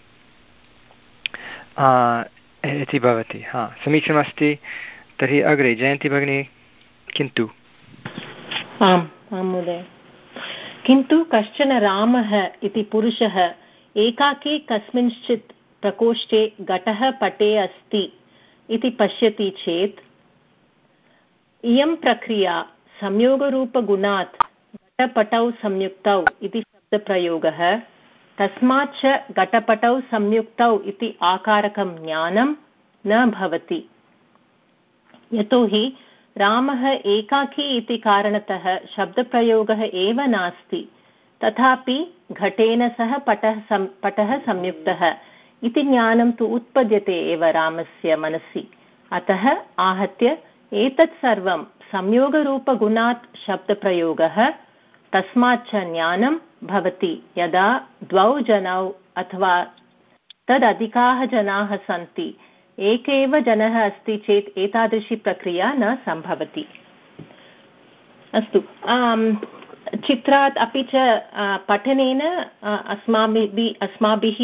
S1: इति भवति। हा समीचीनमस्ति। तर्हि अग्रे जयन्ती भगिनी। किन्तु
S8: आम् आं महोदय, किन्तु कश्चन रामः इति पुरुषः एकाकी कस्मिंश्चित् प्रकोष्ठे घटः पटे अस्ति इति पश्यति चेत् इयं प्रक्रिया संयोगरूपगुणात् घटपटौ संयुक्तौ इति शब्दप्रयोगः, तस्मात् च घटपटौ संयुक्तौ इति आकारकं ज्ञानं न भवति। यतोहि रामः एकाकी इति कारणतः शब्दप्रयोगः एव नास्ति, तथापि घटेन सह पटः सं पटः संयुक्तः इति ज्ञानं तु उत्पद्यते एव रामस्य मनसि। अतः आहत्य एतत् सर्वं संयोगरूपगुणात् शब्दप्रयोगः, तस्मात् च ज्ञानं भवति यदा द्वौ जनौ अथवा तदधिकाः जनाः सन्ति। एक एव जनः अस्ति चेत् एतादृशी प्रक्रिया न सम्भवति। अस्तु, चित्रात् अपि च पठनेन अस्माभिः अस्माभिः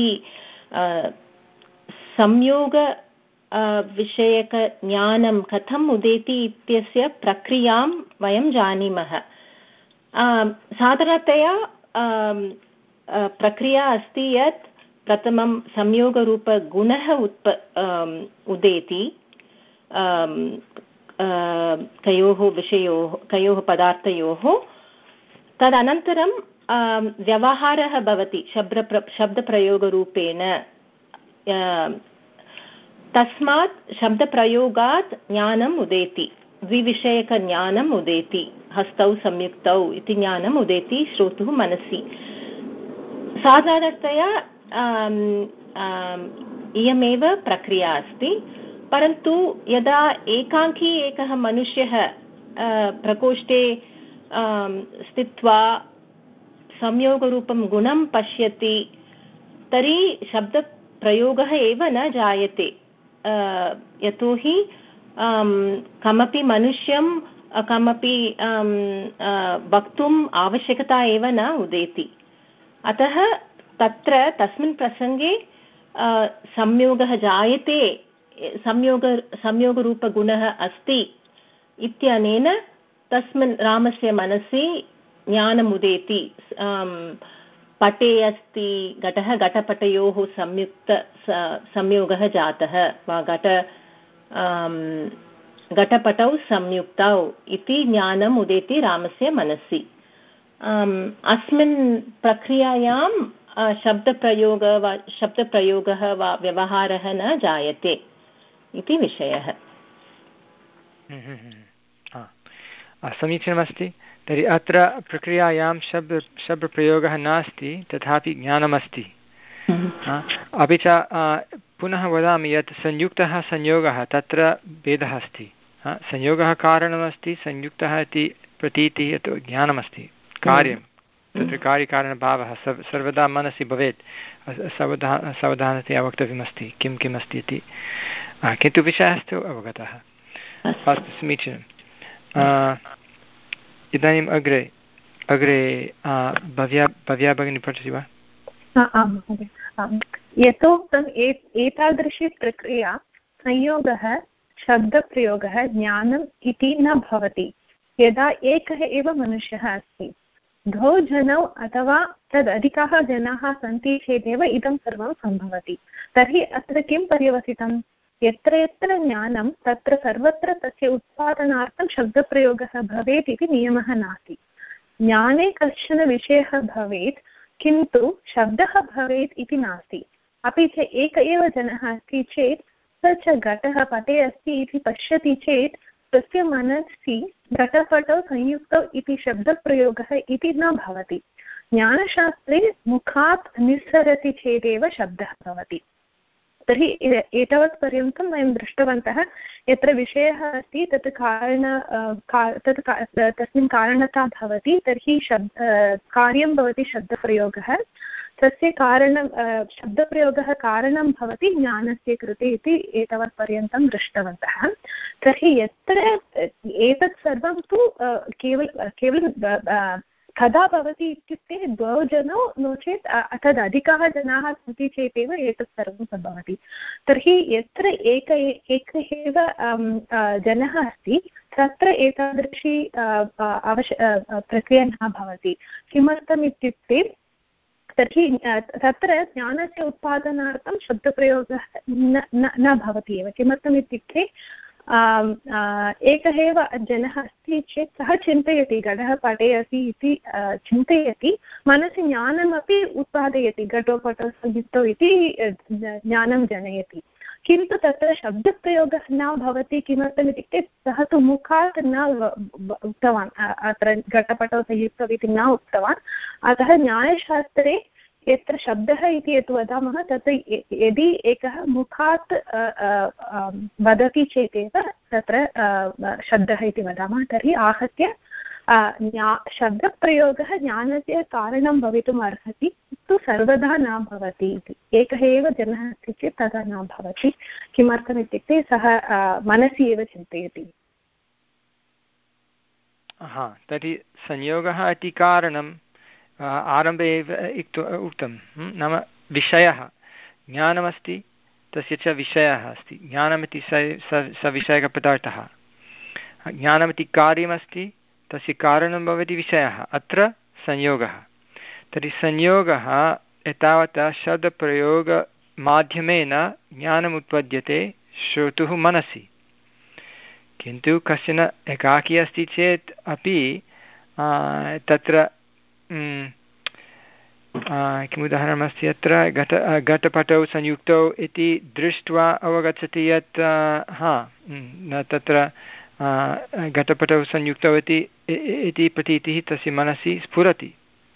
S8: संयोग विषयकज्ञानं कथम् उदेति इत्यस्य प्रक्रियां वयं जानीमः। साधारणतया प्रक्रिया अस्ति यत् प्रथमं संयोगरूपगुणः उत्प उदेति कयोः विषयोः कयोः पदार्थयोः, तदनन्तरं व्यवहारः भवति शब्द शब्दप्रयोगरूपेण। तस्मात् शब्दप्रयोगात् ज्ञानम् उदेति, द्विविषयकज्ञानम् उदेति, हस्तौ संयुक्तौ इति ज्ञानम् उदेति श्रोतुः मनसि। साधारणतया इयमेव प्रक्रिया अस्ति, परन्तु यदा एकाकी एकः मनुष्यः प्रकोष्ठे स्थित्वा संयोगरूपं गुणं पश्यति, तर्हि शब्दप्रयोगः एव न जायते। यतोहि कमपि मनुष्यं कमपि वक्तुम् आवश्यकता एव न उदेति। अतः तत्र तस्मिन् प्रसङ्गे संयोगः जायते, संयोग संयोगरूपगुणः अस्ति इत्यनेन तस्मिन् रामस्य मनसि ज्ञानमुदेति पटे अस्ति घटः घटपटयोः संयुक्त संयोगः जातः वा घट घटपटौ संयुक्तौ इति ज्ञानम् उदेति रामस्य मनसि। अस्मिन् प्रक्रियायां शब्दप्रयोगः वा शब्दप्रयोगः वा व्यवहारः न जायते इति विषयः।
S1: समीचीनमस्ति। तर्हि अत्र प्रक्रियायां शब्द शब्दप्रयोगः नास्ति, तथापि ज्ञानमस्ति। अपि च पुनः वदामि यत् संयुक्तः संयोगः तत्र भेदः अस्ति। संयोगः कारणमस्ति, संयुक्तः इति प्रतीतिः यत् ज्ञानमस्ति, कार्यं तत्र कार्यकारणभावः सर्व सर्वदा मनसि भवेत्। सावधान सावधानतया वक्तव्यमस्ति किं किम् अस्ति इति, किन्तु विषयस्तु अवगतः। अस्तु, समीचीनम्। इदानीम् अग्रे अग्रे भव्या भव्या भगिनी पठति वा?
S9: आम् महोदय। यथोक्तम् एतादृशी प्रक्रिया संयोगः शब्दप्रयोगः ज्ञानम् इति न भवति यदा एकः एव मनुष्यः अस्ति। द्वौ जनौ अथवा तदधिकाः जनाः सन्ति चेदेव इदं सर्वं सम्भवति। तर्हि अत्र किं पर्यवसितं? यत्र यत्र ज्ञानं तत्र सर्वत्र तस्य उत्पादनार्थं शब्दप्रयोगः भवेत् इति नियमः नास्ति। ज्ञाने कश्चन विषयः भवेत् किन्तु शब्दः भवेत् इति नास्ति। अपि च एक एव जनः अस्ति चेत् स च घटः पटे अस्ति इति पश्यति चेत् तस्य मनसि घटपटौ संयुक्तौ इति शब्दप्रयोगः इति न भवति। ज्ञानशास्त्रे मुखात् निस्सरति चेदेव शब्दः भवति। तर्हि एतावत् पर्यन्तं वयं दृष्टवन्तः यत्र विषयः अस्ति तत् कारण तत् तस्मिन् कारणता भवति, तर्हि शब्द कार्यं भवति शब्दप्रयोगः, तस्य कारणं शब्दप्रयोगः कारणं भवति ज्ञानस्य कृते इति एतावत् पर्यन्तं दृष्टवन्तः। तर्हि यत्र एतत् सर्वं तु केवल केवलं कदा भवति इत्युक्ते द्वौ जनौ नो चेत् तदधिकाः जनाः सन्ति चेदेव एतत् सर्वं सम्भवति। तर्हि यत्र एक एकः एव जनः अस्ति तत्र एतादृशी आवश् प्रक्रिया न भवति। किमर्थम् इत्युक्ते तर्हि तत्र ज्ञानस्य उत्पादनार्थं शब्दप्रयोगः न न भवति एव। किमर्थम् इत्युक्ते एकः एव जनः अस्ति चेत् सः चिन्तयति घटः पटे अस्ति इति चिन्तयति, मनसि ज्ञानमपि उत्पादयति, घटोपटौ संयुक्तौ इति ज्ञानं जनयति। किन्तु तत्र शब्दप्रयोगः न भवति। किमर्थम् इत्युक्ते सः तु मुखात् न उक्तवान्, अत्र घटपटौ संयुक्तौ इति न उक्तवान्। अतः न्यायशास्त्रे यत्र शब्दः इति यत् वदामः तत् यदि एकः मुखात् वदति चेदेव तत्र शब्दः इति वदामः। तर्हि आहत्य शब्दप्रयोगः ज्ञानस्य कारणं भवितुम् अर्हति, तु सर्वदा न भवति इति। एकः एव जनः अस्ति चेत् तदा न भवति। किमर्थम् इत्युक्ते सः मनसि एव चिन्तयति।
S1: हा, तर्हि संयोगः इति कारणं आरम्भे एव उक्तं, नाम विषयः ज्ञानमस्ति, तस्य च विषयः अस्ति। ज्ञानमिति स विषयकपदार्थः, ज्ञानमिति कार्यमस्ति, तस्य कारणं भवति विषयः, अत्र संयोगः। तर्हि संयोगः एतावता शब्दप्रयोगमाध्यमेन ज्ञानम् उत्पद्यते श्रोतुः मनसि। किन्तु कश्चन एकाकी अस्ति चेत् अपि तत्र किम् उदाहरणमस्ति अत्र घट घटपटौ संयुक्तौ इति दृष्ट्वा अवगच्छति यत् हा तत्र घटपटौ संयुक्तौ इति इति प्रतीतिः तस्य मनसि स्फुरति।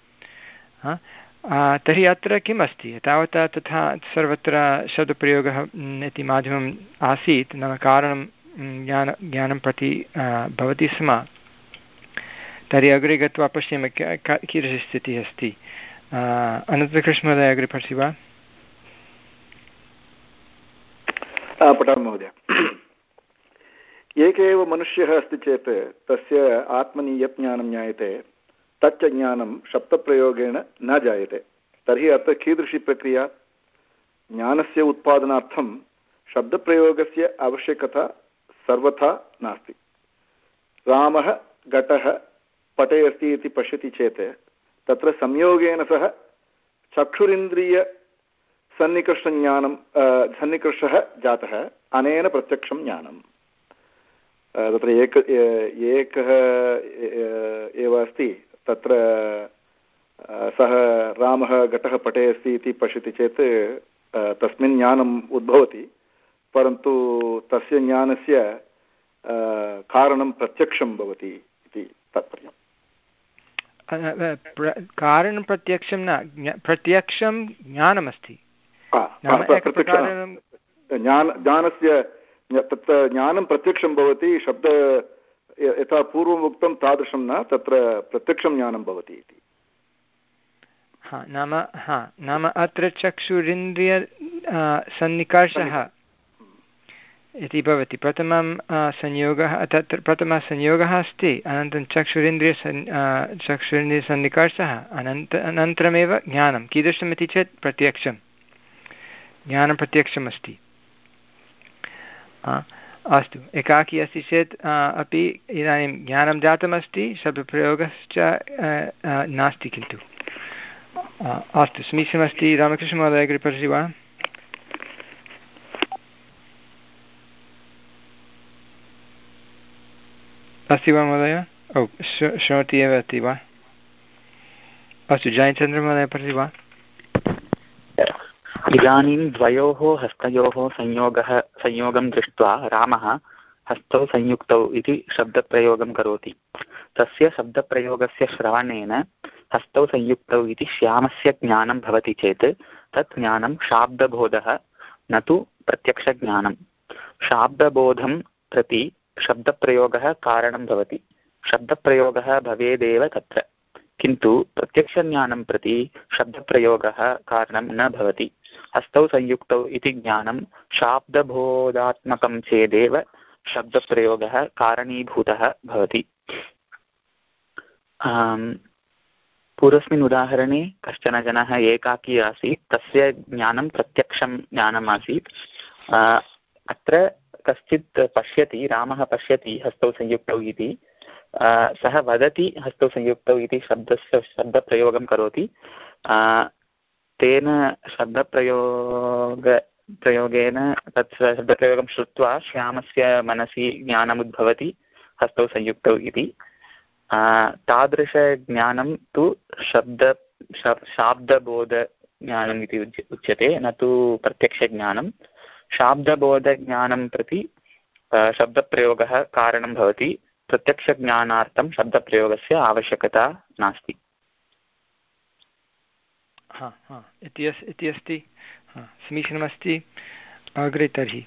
S1: तर्हि अत्र किम् अस्ति? तावता तथा सर्वत्र शब्दप्रयोगः इति माध्यमम् आसीत्, नाम कारणं ज्ञान ज्ञानं प्रति भवति स्म। तर्हि अग्रे गत्वा पश्यामः कीदृशी स्थितिः अस्ति। अनन्तकृष्णमहोदय अग्रे पठति वा?
S4: पठामि महोदय। एक एव मनुष्यः अस्ति चेत् तस्य आत्मनि यत् ज्ञानं ज्ञायते तच्च ज्ञानं शब्दप्रयोगेण न जायते। तर्हि अत्र कीदृशी प्रक्रिया? ज्ञानस्य उत्पादनार्थं शब्दप्रयोगस्य आवश्यकता सर्वथा नास्ति। रामः घटः पटे अस्ति इति पश्यति चेत् तत्र संयोगेन सह चक्षुरिन्द्रियसन्निकर्षज्ञानं सन्निकर्षः जातः अनेन प्रत्यक्षं ज्ञानम्। तत्र एक एकः एव अस्ति, तत्र सः रामः घटः पटे अस्ति इति पश्यति चेत् तस्मिन् ज्ञानम् उद्भवति, परन्तु तस्य ज्ञानस्य कारणं प्रत्यक्षं भवति इति तात्पर्यम्।
S1: कारणं प्रत्यक्षं न, प्रत्यक्षं ज्ञानमस्ति।
S4: ज्ञानस्य तत्र ज्ञानं प्रत्यक्षं भवति, शब्द यथा पूर्वम् उक्तं तादृशं न, तत्र प्रत्यक्षं ज्ञानं भवति इति।
S1: हा नाम हा नाम अत्र चक्षुरिन्द्रिय सन्निकर्षः इति भवति। प्रथमं संयोगः, तत्र प्रथमः संयोगः अस्ति, अनन्तरं चक्षुरिन्द्रिय चक्षुरिन्द्रियसन्निकर्षः, अनन्त अनन्तरमेव ज्ञानं। कीदृशमिति चेत् प्रत्यक्षं ज्ञानं प्रत्यक्षम् अस्ति। अस्तु, एकाकी अस्ति चेत् अपि इदानीं ज्ञानं जातमस्ति, शब्दप्रयोगश्च नास्ति किन्तु। अस्तु, समीचीनमस्ति। रामकृष्णमहोदय कृपया वा। अस्ति वा महोदय? ओ शृणोति एव अस्ति वा? अस्तु, जयचन्द्रमहोदय पठति वा?
S10: इदानीं द्वयोः हस्तयोः संयोगः संयोगं दृष्ट्वा रामः हस्तौ संयुक्तौ इति शब्दप्रयोगं करोति। तस्य शब्दप्रयोगस्य श्रवणेन हस्तौ संयुक्तौ इति श्यामस्य ज्ञानं भवति चेत् तत् ज्ञानं शाब्दबोधः न तु प्रत्यक्षज्ञानं। शाब्दबोधं प्रति शब्दप्रयोगः कारणं भवति। शब्दप्रयोगः भवेदेव तत्र, किन्तु प्रत्यक्षज्ञानं प्रति शब्दप्रयोगः कारणं न भवति। हस्तौ संयुक्तौ इति ज्ञानं शाब्दबोधात्मकं चेदेव शब्दप्रयोगः कारणीभूतः भवति। पूर्वस्मिन् उदाहरणे कश्चन जनः एकाकी आसीत्, तस्य ज्ञानं प्रत्यक्षं ज्ञानम् आसीत्। अत्र कश्चित् पश्यति, रामः पश्यति हस्तौ संयुक्तौ इति, सः वदति हस्तौ संयुक्तौ इति शब्दस्य शब्दप्रयोगं करोति। तेन शब्दप्रयोग प्रयोगेन तत् शब्दप्रयोगं श्रुत्वा श्यामस्य मनसि ज्ञानमुद्भवति हस्तौ संयुक्तौ इति। तादृशज्ञानं तु शब्द शाब्दबोधज्ञानम् इति उच्यते, न तु प्रत्यक्षज्ञानं। शाब्दबोधज्ञानं प्रति शब्दप्रयोगः कारणं भवति। प्रत्यक्षज्ञानार्थं शब्दप्रयोगस्य आवश्यकता नास्ति।
S1: हा हा इति अस् इति अस्ति। हा, समीचीनमस्ति। अग्रे तर्हि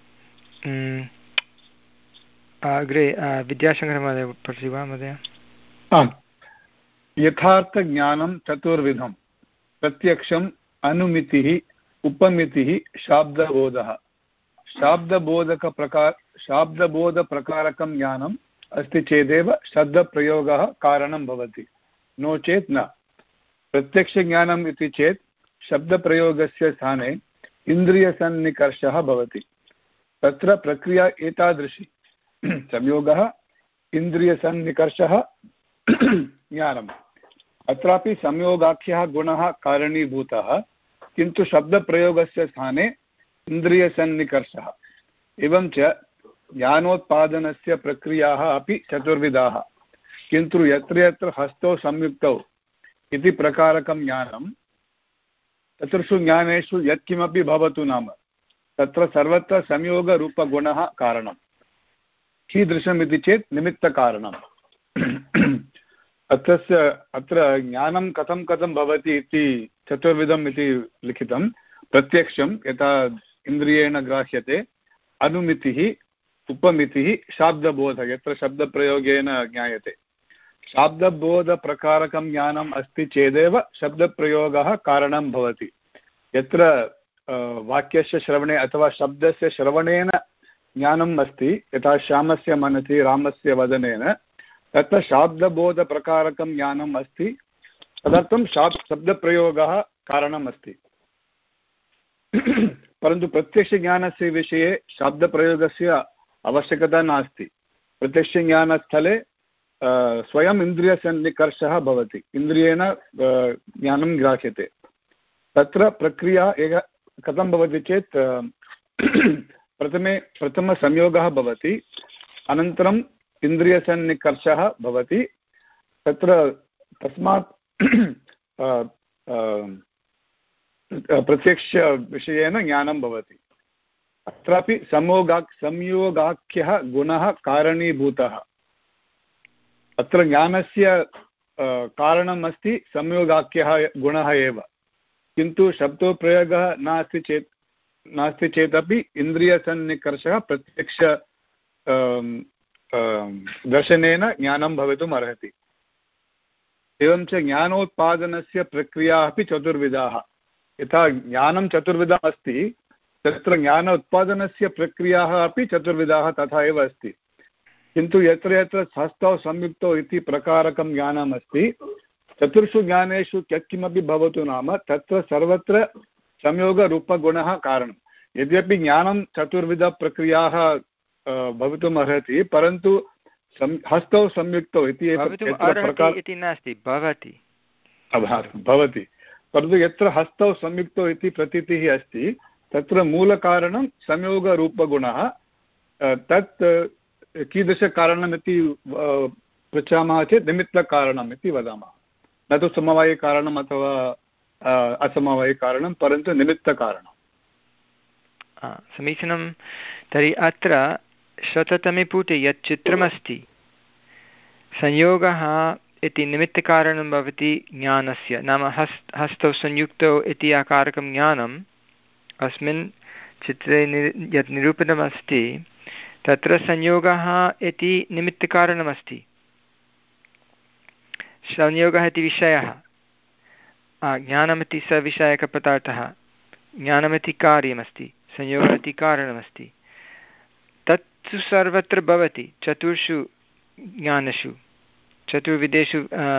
S1: अग्रे विद्याशङ्करमहोदय पठति वा महोदय?
S6: आम्, यथार्थज्ञानं चतुर्विधं: प्रत्यक्षम्, अनुमितिः, उपमितिः, शाब्दबोधः। शाब्दबोधकप्रकार शाब्दबोधप्रकारकं ज्ञानम् अस्ति चेदेव शब्दप्रयोगः कारणं भवति, नो चेत् न। प्रत्यक्षज्ञानम् इति चेत् शब्दप्रयोगस्य स्थाने इन्द्रियसन्निकर्षः भवति। तत्र प्रक्रिया एतादृशी: संयोगः, इन्द्रियसन्निकर्षः, ज्ञानम्। अत्रापि संयोगाख्यः गुणः कारणीभूतः, किन्तु शब्दप्रयोगस्य स्थाने इन्द्रियसन्निकर्षः। एवं च ज्ञानोत्पादनस्य प्रक्रियाः अपि चतुर्विधाः, किन्तु यत्र यत्र हस्तौ संयुक्तौ इति प्रकारकं ज्ञानं, चतुर्षु ज्ञानेषु यत्किमपि भवतु नाम तत्र सर्वत्र संयोगरूपगुणः कारणं। कीदृशमिति चेत् निमित्तकारणम्। अत्रस्य अत्र ज्ञानं कथं कथं भवति इति चतुर्विधम् इति लिखितं। प्रत्यक्षं यथा इन्द्रियेण ग्राह्यते, अनुमितिः, उपमितिः, शाब्दबोधः यत्र शब्दप्रयोगेन ज्ञायते। शाब्दबोधप्रकारकं ज्ञानम् अस्ति चेदेव शब्दप्रयोगः कारणं भवति। यत्र वाक्यस्य श्रवणे अथवा शब्दस्य श्रवणेन ज्ञानम् अस्ति, यथा श्यामस्य मनसि रामस्य वदनेन, तत्र शाब्दबोधप्रकारकं ज्ञानम् अस्ति, तदर्थं शाब् शब्दप्रयोगः कारणम् अस्ति। परन्तु प्रत्यक्षज्ञानस्य विषये शाब्दप्रयोगस्य आवश्यकता नास्ति। प्रत्यक्षज्ञानस्थले स्वयम् इन्द्रियसन्निकर्षः भवति, इन्द्रियेण ज्ञानं ग्राह्यते। तत्र प्रक्रिया एक कथं भवति चेत् प्रथमे प्रथमसंयोगः भवति, अनन्तरम् इन्द्रियसन्निकर्षः भवति। तत्र तस्मात् प्रत्यक्षविषयेन ज्ञानं भवति। अत्रापि संयोगा संयोगाख्यः गुणः कारणीभूतः। अत्र ज्ञानस्य कारणम् अस्ति संयोगाख्यः गुणः एव, किन्तु शब्दोप्रयोगः नास्ति चेत् नास्ति चेदपि इन्द्रियसन्निकर्षः प्रत्यक्ष दर्शनेन ज्ञानं भवितुम् अर्हति। एवं च ज्ञानोत्पादनस्य प्रक्रिया अपि चतुर्विधाः। यथा ज्ञानं चतुर्विधा अस्ति, तत्र ज्ञान उत्पादनस्य प्रक्रियाः अपि चतुर्विधाः तथा एव अस्ति। किन्तु यत्र यत्र हस्तौ संयुक्तौ इति प्रकारकं ज्ञानम् अस्ति, चतुर्षु ज्ञानेषु यत्किमपि भवतु नाम तत्र सर्वत्र संयोगरूपगुणः कारणं। यद्यपि ज्ञानं चतुर्विधप्रक्रियाः भवितुम् अर्हति, परन्तु हस्तौ संयुक्तौ इति
S1: नास्ति, भवति
S6: भवति परन्तु यत्र हस्तौ संयुक्तौ इति प्रतीतिः अस्ति तत्र मूलकारणं संयोगरूपगुणः। तत् कीदृशकारणमिति पृच्छामः चेत् निमित्तकारणम् इति वदामः, न तु समवायिकारणम् अथवा असमवायिकारणं, परन्तु निमित्तकारणम्।
S1: समीचीनं। तर्हि अत्र शततमे पुटे यत् चित्रमस्ति, संयोगः इति निमित्तकारणं भवति ज्ञानस्य, नाम हस्त हस्तौ संयुक्तौ इति आकारकं ज्ञानम् अस्मिन् चित्रे नि यत् निरूपितमस्ति तत्र संयोगः इति निमित्तकारणमस्ति। संयोगः इति विषयः, ज्ञानमिति सविषयकपदार्थः, ज्ञानमिति कार्यमस्ति, संयोगः इति कारणमस्ति। तत्तु सर्वत्र भवति, चतुर्षु ज्ञानेषु चतुर्विधेषु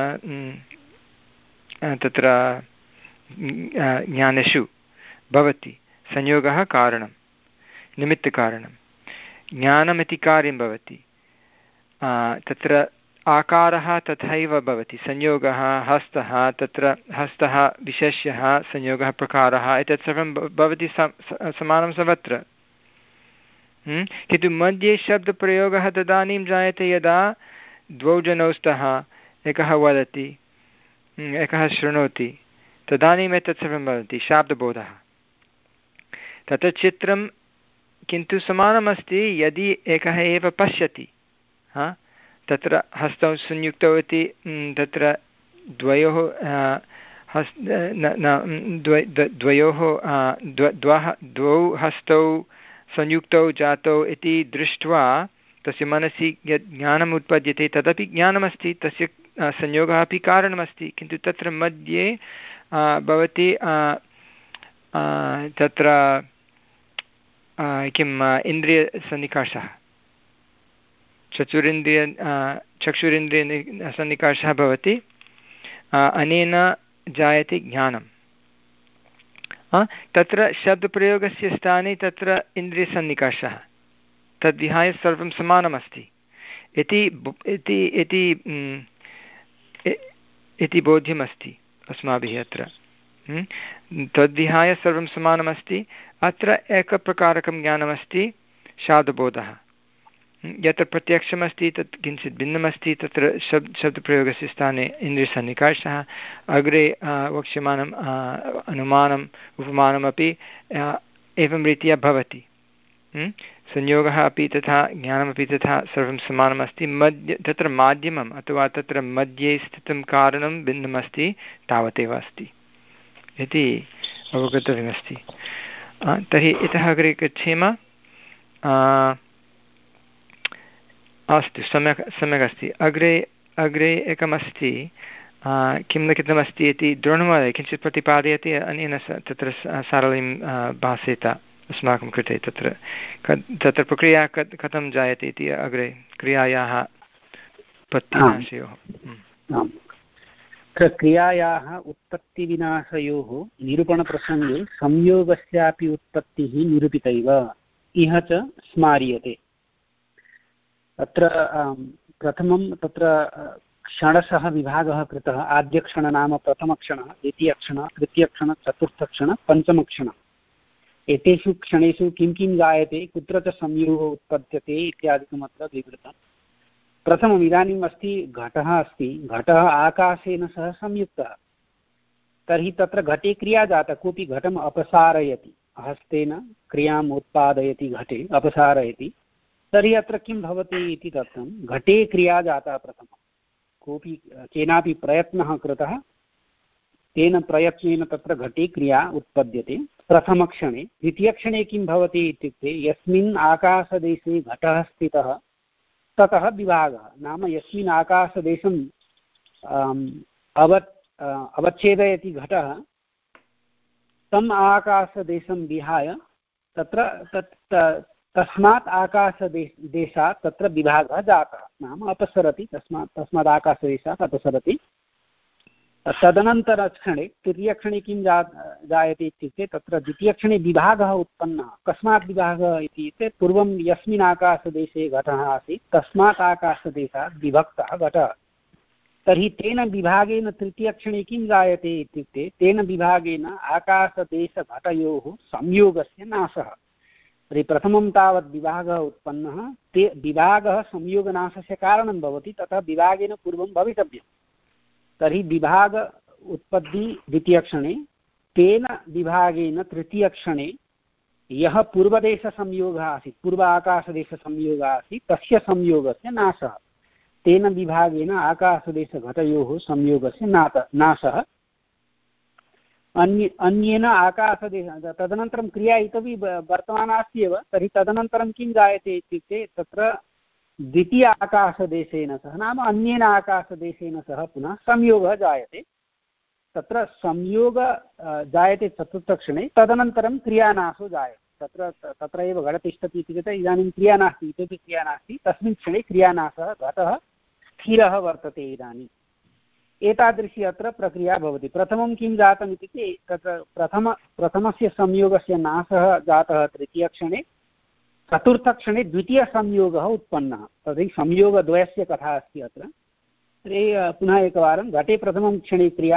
S1: तत्र ज्ञानेषु भवति संयोगः कारणं, निमित्तकारणं। ज्ञानमिति कार्यं भवति, तत्र आकारः तथैव भवति, संयोगः हस्तः, तत्र हस्तः विशेष्यः, संयोगः प्रकारः, एतत् सर्वं भवति समानं सर्वत्र। किन्तु मध्ये शब्दप्रयोगः तदानीं जायते यदा द्वौ जनौ स्तः, एकः वदति एकः शृणोति, तदानीम् एतत् सर्वं भवति शाब्दबोधः। तत्र चित्रं किन्तु समानमस्ति यदि एकः एव पश्यति। हा, तत्र हस्तौ संयुक्तौ इति तत्र द्वयोः हस् द्वयोः द्वः द्वौ हस्तौ संयुक्तौ जातौ इति दृष्ट्वा तस्य मनसि यत् ज्ञानम् उत्पद्यते तदपि ज्ञानमस्ति, तस्य संयोगः अपि कारणमस्ति। किन्तु तत्र मध्ये भवति तत्र किम् इन्द्रियसन्निकर्षः, चतुरिन्द्रिय चक्षुरिन्द्रियसन्निकर्षः भवति, अनेन जायते ज्ञानं। तत्र शब्दप्रयोगस्य स्थाने तत्र इन्द्रियसन्निकर्षः, तद्विहाय सर्वं समानमस्ति इति इति बोध्यमस्ति अस्माभिः। अत्र तद्विहाय सर्वं समानमस्ति। अत्र एकप्रकारकं ज्ञानमस्ति शाब्दबोधः, यत्र प्रत्यक्षमस्ति तत् किञ्चित् भिन्नमस्ति, तत्र शब्द शब्दप्रयोगस्य स्थाने इन्द्रियसन्निकर्षः। अग्रे वक्ष्यमाणम् अनुमानम् उपमानमपि एवं रीत्या भवति। संयोगः अपि तथा ज्ञानमपि तथा सर्वं समानमस्ति। मध्य तत्र माध्यमम् अथवा तत्र मध्ये स्थितं कारणं भिन्नमस्ति, तावदेव अस्ति इति अवगन्तव्यमस्ति। तर्हि इतः अग्रे गच्छेम। अस्तु, सम्यक् सम्यक् अस्ति। अग्रे अग्रे एकमस्ति, किं लिखितमस्ति इति द्रोणमहोदय किञ्चित् प्रतिपादयति, अनेन तत्र सारल्यं भासेत अस्माकं कृते। तत्र तत्र प्रक्रिया कथं जायते इति अग्रे क्रियायाः उत्पत्तिविनाशयोः।
S7: क्रियायाः उत्पत्तिविनाशयोः निरूपणप्रसङ्गे संयोगस्यापि उत्पत्तिः निरूपितैव इह च स्मार्यते। अत्र प्रथमं तत्र क्षणशः विभागः कृतः। आद्यक्षण नाम प्रथमक्षणः, द्वितीयक्षणः, तृतीयक्षणः, चतुर्थक्षणः, पञ्चमक्षणः। एतेषु क्षणेषु किं किं जायते, कुत्र च संयोगः उत्पद्यते इत्यादिकम् अत्र विवृतम्। प्रथमम् इदानीम् अस्ति घटः अस्ति, घटः आकाशेन सह संयुक्तः। तर्हि तत्र घटे क्रिया जाता, कोऽपि घटम् अपसारयति, हस्तेन क्रियाम् उत्पादयति, घटे अपसारयति। तर्हि अत्र किं भवति इति दत्तं, घटे क्रिया जाता प्रथमं, कोऽपि केनापि प्रयत्नः कृतः, तेन प्रयत्नेन तत्र घटे क्रिया उत्पद्यते प्रथमक्षणे। द्वितीयक्षणे किं भवति इत्युक्ते यस्मिन् आकाशदेशे घटः स्थितः ततः विभागः, नाम यस्मिन् आकाशदेशं अव अवच्छेदयति घटः, तम् आकाशदेशं विहाय तत्र तत् तस्मात् आकाशदेश देशात् तत्र विभागः जातः, नाम अपसरति, तस्मात् तस्मात् आकाशदेशात् अपसरति। तदनन्तरक्षणे तृतीयक्षणे किं जा जायते इत्युक्ते तत्र द्वितीयक्षणे विभागः उत्पन्नः। कस्मात् विभागः इति चेत् पूर्वं यस्मिन् आकाशदेशे घटः आसीत् तस्मात् आकाशदेशात् विभक्तः घटः। तर्हि तेन विभागेन तृतीयक्षणे किं जायते इत्युक्ते तेन विभागेन आकाशदेशघटयोः संयोगस्य नाशः। तर्हि प्रथमं तावत् विभागः उत्पन्नः, ते विभागः संयोगनाशस्य कारणं भवति, ततः विभागेन पूर्वं भवितव्यम्। तर्हि विभाग उत्पत्ति द्वितीयक्षणे, तेन विभागेन तृतीयक्षणे यः पूर्वदेशसंयोगः आसीत्, पूर्व आकाशदेशसंयोगः आसीत्, तस्य संयोगस्य नाशः। तेन विभागेन आकाशदेशघटयोः संयोगस्य नाशः। अन्य अन्येन आकाशदेश, तदनन्तरं क्रिया इतोपि वर्तमाना अस्ति एव। तर्हि तदनन्तरं किं जायते इत्युक्ते तत्र द्वितीय आकाशदेशेन सह, नाम अन्येन आकाशदेशेन सह पुनः संयोगः जायते। तत्र संयोग जायते चतुर्थक्षणे, तदनन्तरं क्रियानाशो जायते। तत्र तत्र एव घटः तिष्ठति इति चेत् इदानीं क्रिया नास्ति, इतोपि क्रिया नास्ति, तस्मिन् क्षणे क्रियानाशः, घटः स्थिरः वर्तते। इदानीम् एतादृशी अत्र प्रक्रिया भवति। प्रथमं किं जातम् इत्युक्ते तत्र प्रथम प्रथमस्य संयोगस्य नाशः जातः तृतीयक्षणे, चतुर्थक्षणे द्वितीयसंयोगः उत्पन्नः। तर्हि संयोगद्वयस्य कथा अस्ति अत्र। तर्हि पुनः एकवारं घटे प्रथमं क्षणे क्रिया,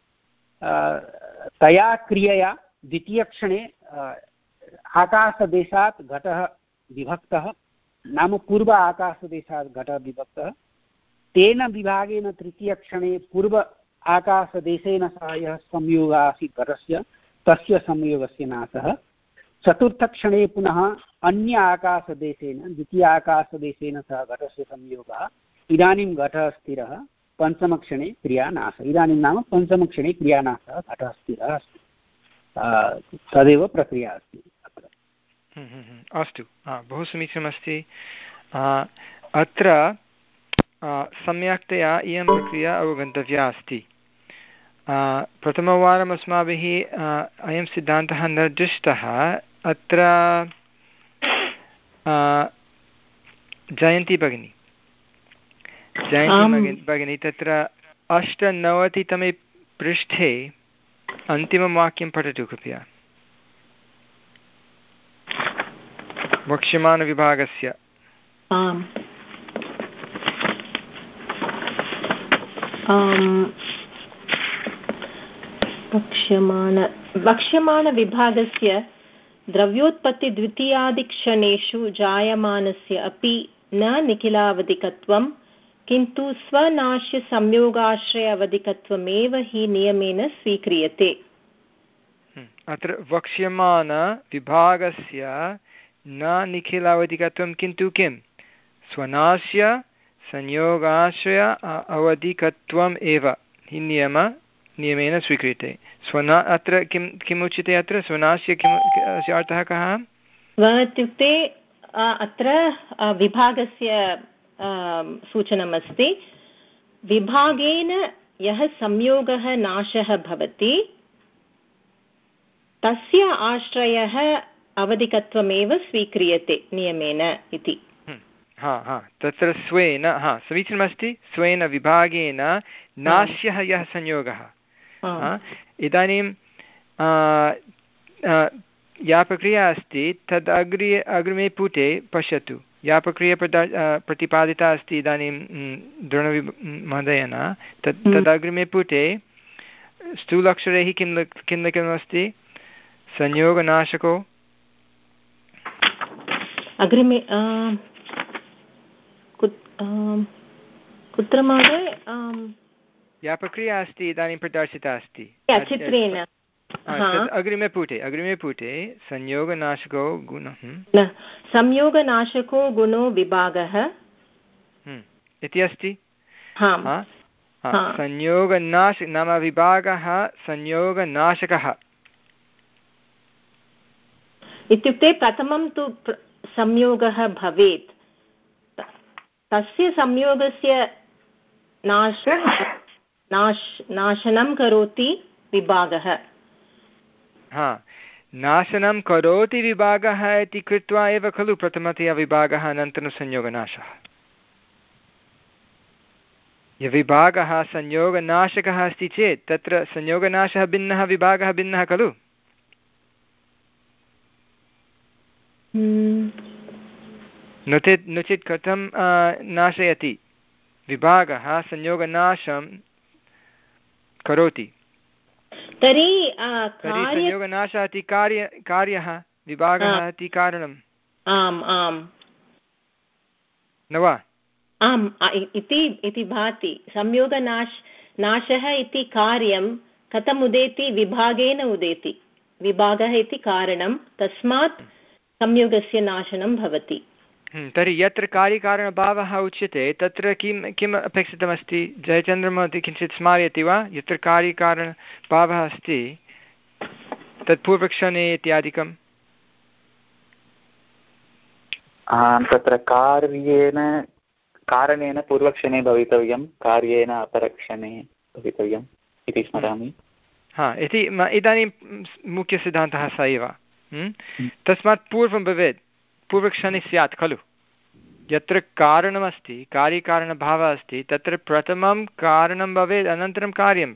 S7: तया क्रियया द्वितीयक्षणे आकाशदेशात् घटः विभक्तः, नाम पूर्व आकाशदेशात् घटः विभक्तः। तेन विभागेन तृतीयक्षणे पूर्व आकाशदेशेन सह यः संयोगः आसीत् घटस्य, तस्य संयोगस्य नाशः। चतुर्थक्षणे पुनः अन्य आकाशदेशेन, द्वितीय आकाशदेशेन सह घटस्य संयोगः। इदानीं घटः स्थिरः। पञ्चमक्षणे क्रियानाशः। इदानीं नाम पञ्चमक्षणे क्रियानाशः, घटः स्थिरः अस्ति। तदेव प्रक्रिया अस्ति अत्र।
S1: अस्तु, बहु समीचीनमस्ति। अत्र सम्यक्तया इयं प्रक्रिया अवगन्तव्या अस्ति। प्रथमवारम् अस्माभिः अयं सिद्धान्तः न दृष्टः। अत्र जयन्ती भगिनी जयन्ती भगिनी तत्र अष्टनवतितमे पृष्ठे अन्तिमं वाक्यं पठतु कृपया। वक्ष्यमाणविभागस्य
S8: वक्ष्यमाण वक्ष्यमाणविभागस्य द्रव्योत्पत्तिद्वितीयादिक्षणेषु जायमानस्य अपि न निखिलावधिकत्वं, किन्तु स्वनाश्यसंयोगाश्रय अवधिकत्वमेव हि नियमेन स्वीक्रियते।
S1: अत्र वक्ष्यमाणविभागस्य न निखिलावधिकत्वं किन्तु किं स्वनाश्य संयोगाश्रय अवधिकत्वम् एव हि नियम नियमेन स्वीक्रियते। स्वना अत्र किं किम् उच्यते अत्र स्वनास्य किम् अर्थः कः
S8: इत्युक्ते अत्र विभागस्य सूचनमस्ति। विभागेन यः संयोगः नाशः भवति तस्य आश्रयः अवधिकत्वमेव स्वीक्रियते नियमेन इति।
S1: हा हा तत्र स्वेन, हा समीचीनमस्ति, स्वेन विभागेन नाश्यः यः संयोगः। इदानीं या प्रक्रिया अस्ति तद् अग्रे अग्रिमे पुटे पश्यतु। या प्रक्रिया प्रदा प्रतिपादिता अस्ति इदानीं द्रोणवि महोदयेन तत् तदग्रिमे पुटे स्थूलाक्षरैः किं किं लिखितमस्ति संयोगनाशको
S8: अग्रिमे कुत्र महोदय
S1: या प्रक्रिया अस्ति इदानीं प्रदर्शिता अस्ति
S8: चित्रेण
S1: अग्रिमे पुटे अग्रिमे पुटे संयोगनाशको गुणः
S8: संयोगनाशको गुणो विभागः
S1: इति अस्ति संयोगनाश नाम विभागः संयोगनाशकः
S8: इत्युक्ते प्रथमं तु संयोगः भवेत् तस्य संयोगस्य नाश नाश नाशनं करोति विभागः
S1: हा नाशनं करोति विभागः इति कृत्वा एव खलु प्रथमतया विभागः अनन्तरं संयोगनाशः यः विभागः संयोगनाशकः अस्ति चेत् तत्र संयोगनाशः भिन्नः विभागः भिन्नः खलु नो चेत् नो चेत् कथं नाशयति विभागः संयोगनाशं करोति
S8: तर्हि
S1: संयोगनाशः इति कार्य कार्यः विभागः इति कारणम्
S8: आम् आम्
S1: न वा
S8: आम् इति इति भाति संयोगनाश नाशः इति कार्यं कथम् उदेति विभागेन उदेति विभागः इति कारणं तस्मात् संयोगस्य नाशनं भवति
S1: तर्हि यत्र कार्यकारणभावः उच्यते तत्र किं किम् अपेक्षितमस्ति जयचन्द्रमहोदय किञ्चित् स्मारयति वा यत्र कार्यकारणभावः अस्ति तत् पूर्वक्षणे इत्यादिकं
S10: तत्र कार्येन कारणेन पूर्वक्षणे भवितव्यं कार्येन अपरक्षणे भवितव्यम् इति स्मरामि
S1: हा इति इदानीं मुख्यसिद्धान्तः स एव तस्मात् पूर्वं भवेत् पूर्वक्षणे स्यात् खलु यत्र कारणमस्ति कार्यकारणभावः अस्ति तत्र प्रथमं कारणं भवेत् अनन्तरं कार्यं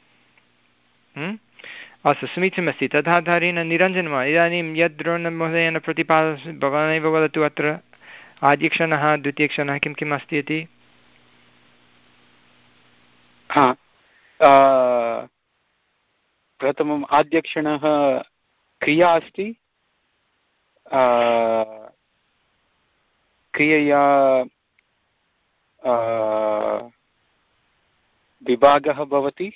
S1: अस्तु समीचीनमस्ति तथाधारेण निरञ्जनमहोदय इदानीं यद् द्रोणमहोदयेन प्रतिपादयति भवानेव वदतु अत्र आद्यक्षणः द्वितीयक्षणः किं किम् अस्ति इति
S5: हा प्रथमम् आद्यक्षणः क्रिया अस्ति क्रियया विभागः भवति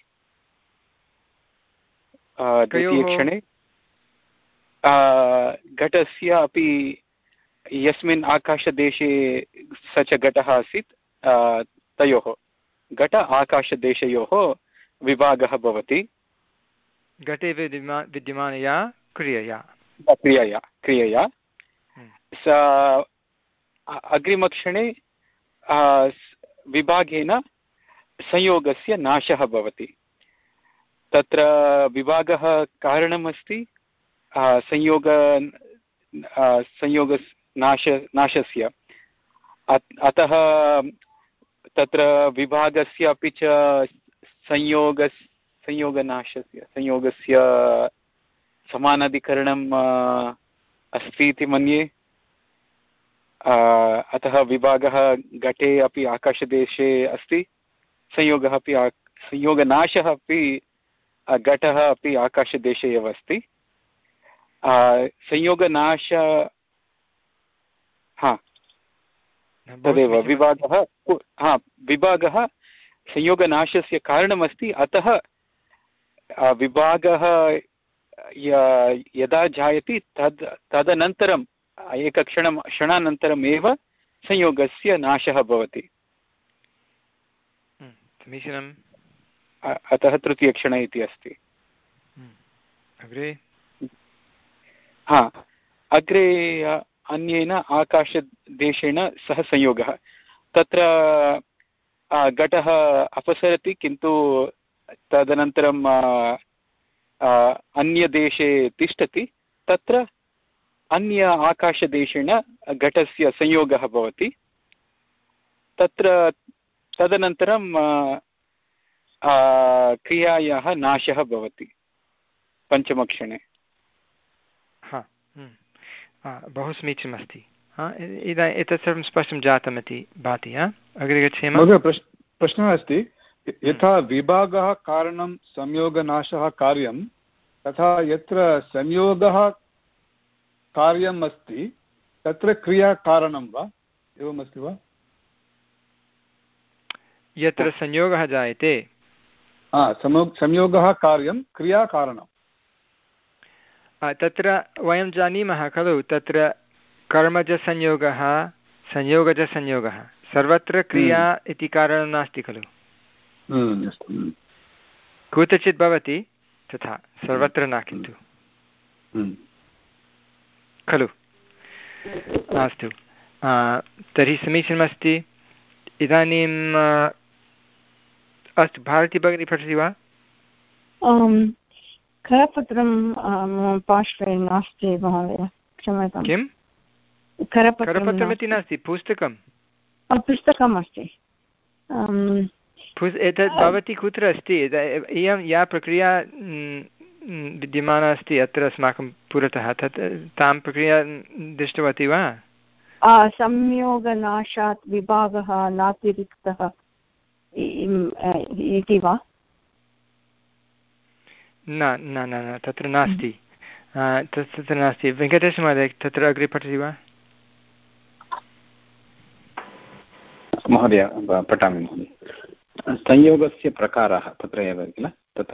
S5: द्वितीयक्षणे घटस्य अपि यस्मिन् आकाशदेशे स च घटः आसीत् तयोः घट आकाशदेशयोः विभागः भवति
S1: घटे विद्यमा विद्यमानया क्रियया
S5: क्रियया क्रियया स अग्रिमक्षणे विभागेन संयोगस्य नाशः भवति तत्र विभागः कारणमस्ति संयोग संयोग नाश नाशस्य अतः तत्र विभागस्य अपि च संयोग संयोगनाशस्य संयोगस्य समानाधिकरणम् अस्ति इति मन्ये अतः विभागः घटे अपि आकाशदेशे अस्ति संयोगः अपि संयोगनाशः अपि घटः अपि आकाशदेशे एव अस्ति संयोगनाश हा तदेव विभागः हा विभागः संयोगनाशस्य कारणमस्ति अतः विभागः यदा जायते तद् तदनन्तरम् एकक्षणं क्षणानन्तरम् एव संयोगस्य नाशः भवति
S1: समीचीनम्
S5: अतः तृतीयक्षण इति अस्ति
S1: अग्रे
S5: हा अग्रे अन्येन आकाशदेशेन सह संयोगः तत्र घटः अपसरति किन्तु तदनन्तरं अन्यदेशे तिष्ठति तत्र अन्य आकाशदेशेन घटस्य संयोगः भवति तत्र तदनन्तरं क्रियायाः नाशः भवति पञ्चमक्षणे
S1: बहु समीचीनमस्ति इदा एतत् सर्वं स्पष्टं जातमिति भाति। अग्रे गच्छेम।
S6: प्रश्नः अस्ति, यथा विभागः कारणं संयोगनाशः कार्यं, तथा यत्र संयोगः कार्यम् अस्ति तत्र क्रिया कारणं वा एवमस्ति वा?
S1: यत्र संयोगः जायते
S6: संयोगः कार्यं क्रिया कारणं,
S1: तत्र वयं जानीमः खलु, तत्र कर्मजसंयोगः संयोगजसंयोगः, सर्वत्र क्रिया इति कारणं नास्ति खलु। कुत्रचित् भवति तथा, सर्वत्र न किन्तु, खलु। अस्तु, तर्हि समीचीनमस्ति। इदानीम् अस्तु, भारती भगिनी पठति वा?
S11: करपत्रं मम पार्श्वे नास्ति महोदय, क्षम्यताम्।
S1: किं? करपत्रमिति नास्ति, पुस्तकं
S11: पुस्तकम् अस्ति।
S1: एतत् भवती कुत्र अस्ति? इयं या प्रक्रिया विद्यमाना अस्ति अत्र अस्माकं पुरतः, तत् तां प्रक्रिया दृष्टवती वा?
S11: संयोगनाशात् विभागः नातिरिक्तः इति वा?
S1: न न न तत्र नास्ति, तत्र नास्ति। वेङ्कटेशमहोदय तत्र अग्रे पठति वा?
S12: महोदय पठामि महोदय। संयोगस्य प्रकारः तत्र एव किल, तत्र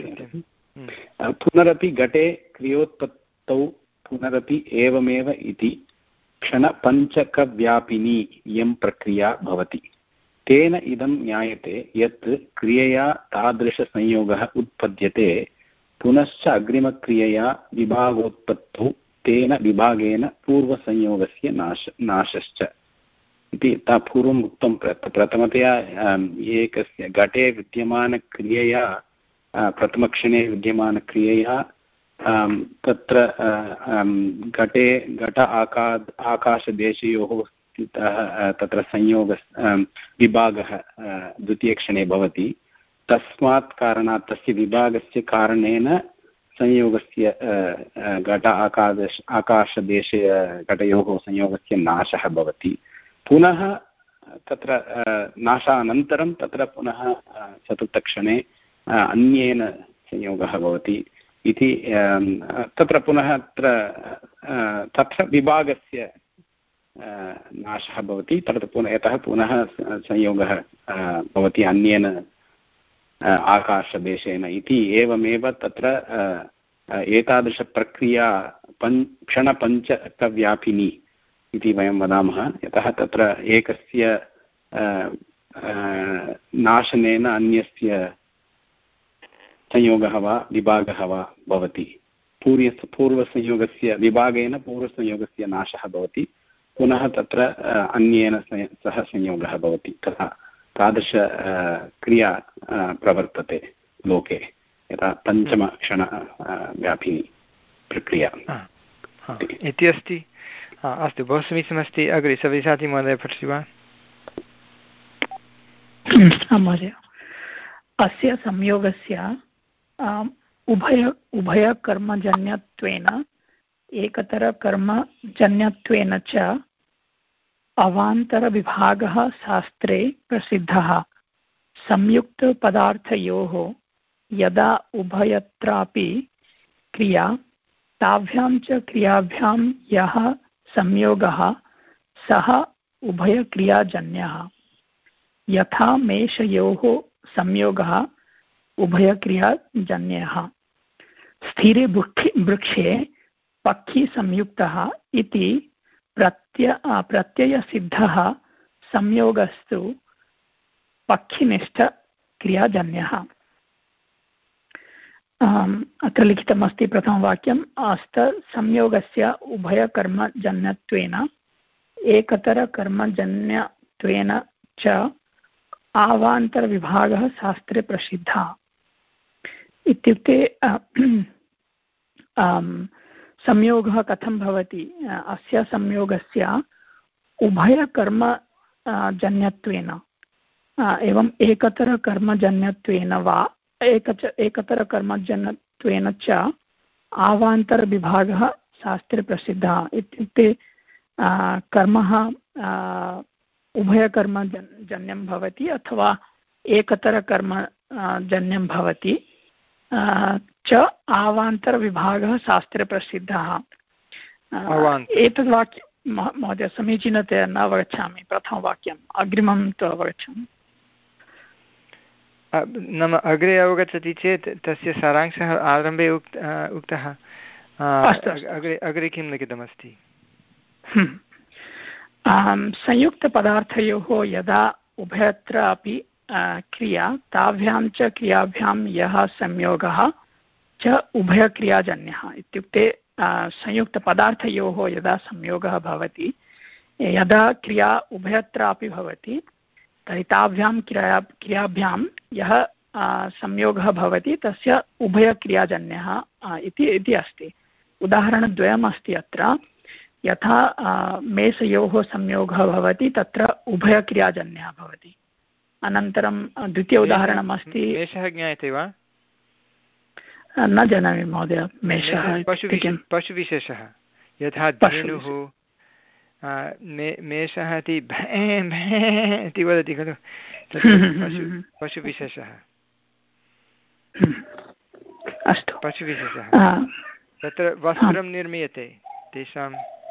S12: पुनरपि घटे क्रियोत्पत्तौ पुनरपि एवमेव इति क्षणपञ्चकव्यापिनी इयं प्रक्रिया भवति। तेन इदं ज्ञायते यत् क्रियया तादृशसंयोगः उत्पद्यते, पुनश्च अग्रिमक्रियया विभागोत्पत्तौ तेन विभागेन पूर्वसंयोगस्य नाश नाशश्च इति यथा पूर्वम् उक्तं। प्रथमतया एकस्य घटे विद्यमानक्रियया प्रथमक्षणे विद्यमानक्रियया तत्र घटे घट आका आकाशदेशयोः स्थितः तत्र संयोग विभागः द्वितीयक्षणे भवति। तस्मात् कारणात् तस्य विभागस्य कारणेन संयोगस्य घट आकाश आकाशदेशे घटयोः संयोगस्य नाशः भवति। पुनः तत्र नाशानन्तरं तत्र पुनः चतुर्थक्षणे अन्येन संयोगः भवति इति तत्र पुनः अत्र तत्र विभागस्य नाशः भवति। तत्र पुनः यतः पुनः संयोगः भवति अन्येन आकाशदेशेन इति। एवमेव तत्र एतादृशप्रक्रिया पञ् क्षणपञ्चकव्यापिनी इति वयं वदामः, यतः तत्र एकस्य नाशनेन अन्यस्य संयोगः वा विभागः वा भवति। पूर्व पूर्वसंयोगस्य विभागेन पूर्वसंयोगस्य नाशः भवति, पुनः तत्र अन्येन सह संयोगः भवति। तथा तादृश क्रिया प्रवर्तते लोके, यथा पञ्चमक्षण व्यापिनी प्रक्रिया
S1: इति अस्ति। अस्तु, बहु समीचीनमस्ति। अग्रे सव्यसाची महोदय पठति वा?
S2: महोदय, अस्य संयोगस्य उभय उभयकर्मजन्यत्वेन एकतरकर्मजन्यत्वेन च अवान्तरविभागः शास्त्रे प्रसिद्धः। संयुक्तपदार्थयोः यदा उभयत्रापि क्रिया, ताभ्यां च क्रियाभ्यां यः संयोगः सः उभयक्रियाजन्यः। यथा मेषयोः संयोगः उभयक्रियाजन्यः। स्थिरे वृक्षे पक्षी संयुक्तः इति प्रत्य प्रत्ययसिद्धः संयोगस्तु पक्षिनिष्ठक्रियाजन्यः। अत्र लिखितमस्ति प्रथमवाक्यम्, अस्त संयोगस्य उभयकर्मजन्यत्वेन एकतरकर्मजन्यत्वेन च आवान्तरविभागः शास्त्रे प्रसिद्धः। इत्युक्ते संयोगः कथं भवति? अस्य संयोगस्य उभयकर्म जन्यत्वेन एवं एकतरकर्मजन्यत्वेन वा एक एकतरकर्मजन्यत्वेन च आवान्तरविभागः शास्त्रे प्रसिद्धः। इत्युक्ते कर्म उभयकर्म जन्यं भवति अथवा एकतरकर्म जन्यं भवति च आवान्तरविभागः शास्त्रे प्रसिद्धः। एतद् वाक्यं महोदय समीचीनतया न अवगच्छामि। प्रथमवाक्यम् अग्रिमं तु अवगच्छामि।
S1: नाम अग्रे अवगच्छति चेत् तस्य सारांशः आरम्भे उक्त उक्तः। अग्रे अग्रे किं लिखितमस्ति?
S2: संयुक्तपदार्थयोः यदा उभयत्र अपि क्रिया ताभ्यां च क्रियाभ्यां यः संयोगः च उभयक्रियाजन्यः। इत्युक्ते संयुक्तपदार्थयोः यदा संयोगः भवति, यदा क्रिया उभयत्र अपि भवति, तर्हि ताभ्यां क्रिया क्रियाभ्यां यः संयोगः भवति तस्य उभयक्रियाजन्यः इति इति अस्ति। उदाहरणद्वयम् अस्ति अत्र। यथा मेषयोः संयोगः भवति तत्र उभयक्रियाजन्यः भवति। अनन्तरं द्वितीय उदाहरणम् अस्ति।
S1: मेषः ज्ञायते वा?
S2: न जानामि महोदय। मेषः
S1: पशुविशेषः। यथा धेनुः मेषः इति भे भे इति वदति खलु, पशुविशेषः।
S2: अस्तु,
S1: पशुविशेषः। तत्र वस्त्रं निर्मीयते तेषां।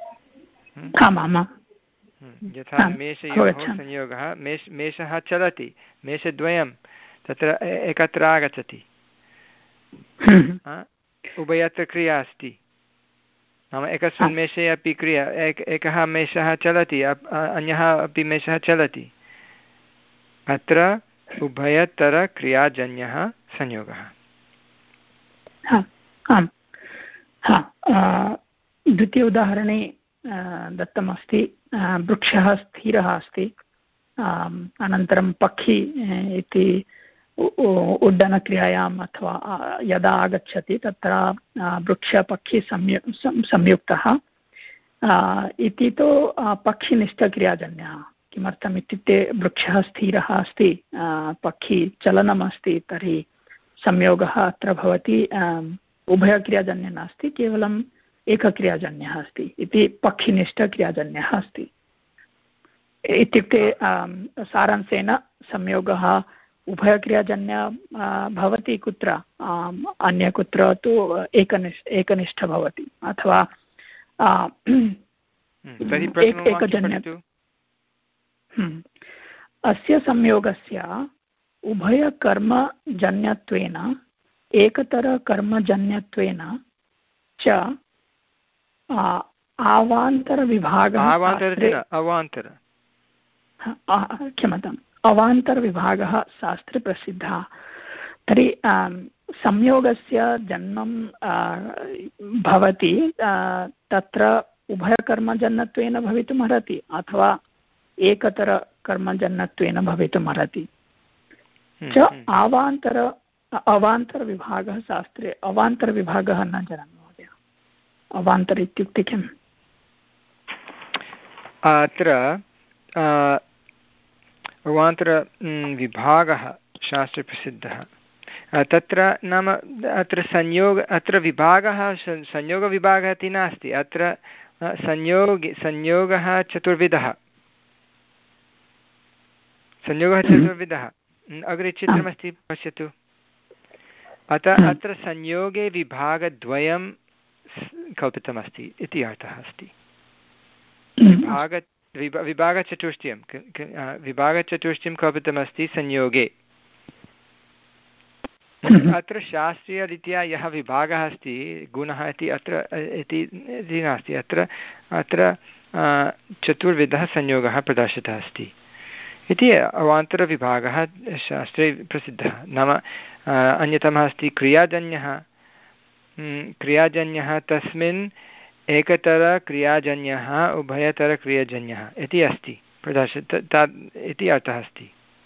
S1: यथा मेषयोः संयोगः, मेष मेषः चलति, मेषद्वयं तत्र एकत्र आगच्छति, उभयत्र क्रिया अस्ति। नाम एकस्मिन् मेषे अपि क्रिया, एक एकः मेषः चलति, अन्यः अपि मेषः चलति। अत्र उभयतरक्रियाजन्यः संयोगः।
S2: आम्, द्वितीय उदाहरणे दत्तमस्ति वृक्षः स्थिरः अस्ति, अनन्तरं पक्षी इति उड्डनक्रियायाम् अथवा यदा आगच्छति तत्र वृक्षपक्षी संयु संयुक्तः इति तु पक्षिनिष्ठक्रियाजन्यः। किमर्थम् इत्युक्ते वृक्षः स्थिरः अस्ति, पक्षी चलनम् अस्ति, तर्हि संयोगः अत्र भवति उभयक्रियाजन्यः नास्ति, केवलम् एकक्रियाजन्यः अस्ति इति पक्षिनिष्ठक्रियाजन्यः अस्ति। इत्युक्ते सारांशेन संयोगः उभयक्रियाजन्य भवति कुत्र, अन्य कुत्र तु एकनिष्ठ एकनिष्ठ भवति अथवा एकजन्य। अस्य संयोगस्य उभयकर्मजन्यत्वेन एकतरकर्मजन्यत्वेन च आवान्तरविभागः
S1: अवान्तर
S2: क्षम्यताम् अवान्तरविभागः शास्त्रे प्रसिद्धः। तर्हि संयोगस्य जन्मं भवति तत्र उभयकर्मजन्यत्वेन भवितुम् अर्हति अथवा एकतरकर्मजन्यत्वेन भवितुम् अर्हति च आवान्तर अवान्तरविभागः शास्त्रे। अवान्तरविभागः न जानामि महोदय, अवान्तर इत्युक्ते किम्?
S1: अत्र अवान्तरविभागः शास्त्रे प्रसिद्धः। तत्र नाम अत्र संयोग अत्र विभागः संयोगविभागः इति नास्ति। अत्र संयोगे संयोगः चतुर्विधः संयोगः चतुर्विधः अग्रे चित्रमस्ति, पश्यतु। अतः अत्र संयोगे विभागद्वयं कल्पितमस्ति इति अर्थः अस्ति। विभाग विभागचतुष्टयं विभागचतुष्टयं कल्पितमस्ति संयोगे। अत्र शास्त्रीयरीत्या यः विभागः अस्ति गुणः इति अत्र इति नास्ति। अत्र अत्र चतुर्विधः संयोगः प्रदर्शितः अस्ति इति अवान्तरविभागः शास्त्रे प्रसिद्धः। नाम अन्यतमः अस्ति क्रियाजन्यः। क्रियाजन्यः तस्मिन् एकतरक्रियाजन्यः उभयतरक्रियाजन्यः इति अस्ति प्रदर्शित इति अर्थः अस्ति।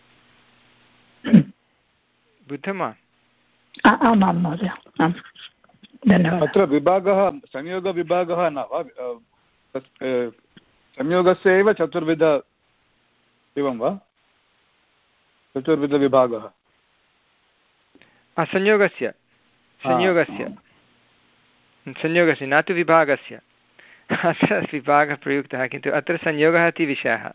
S1: बुद्धं वा?
S2: आम् आं महोदय, आम् धन्यवादः।
S6: अत्र विभागः संयोगविभागः न वा? संयोगस्य एव चतुर्विध एवं वा? चतुर्विधविभागः
S1: संयोगस्य संयोगस्य संयोगस्य न तु विभागस्य। अत्र विभागः प्रयुक्तः किन्तु अत्र संयोगः इति विषयः।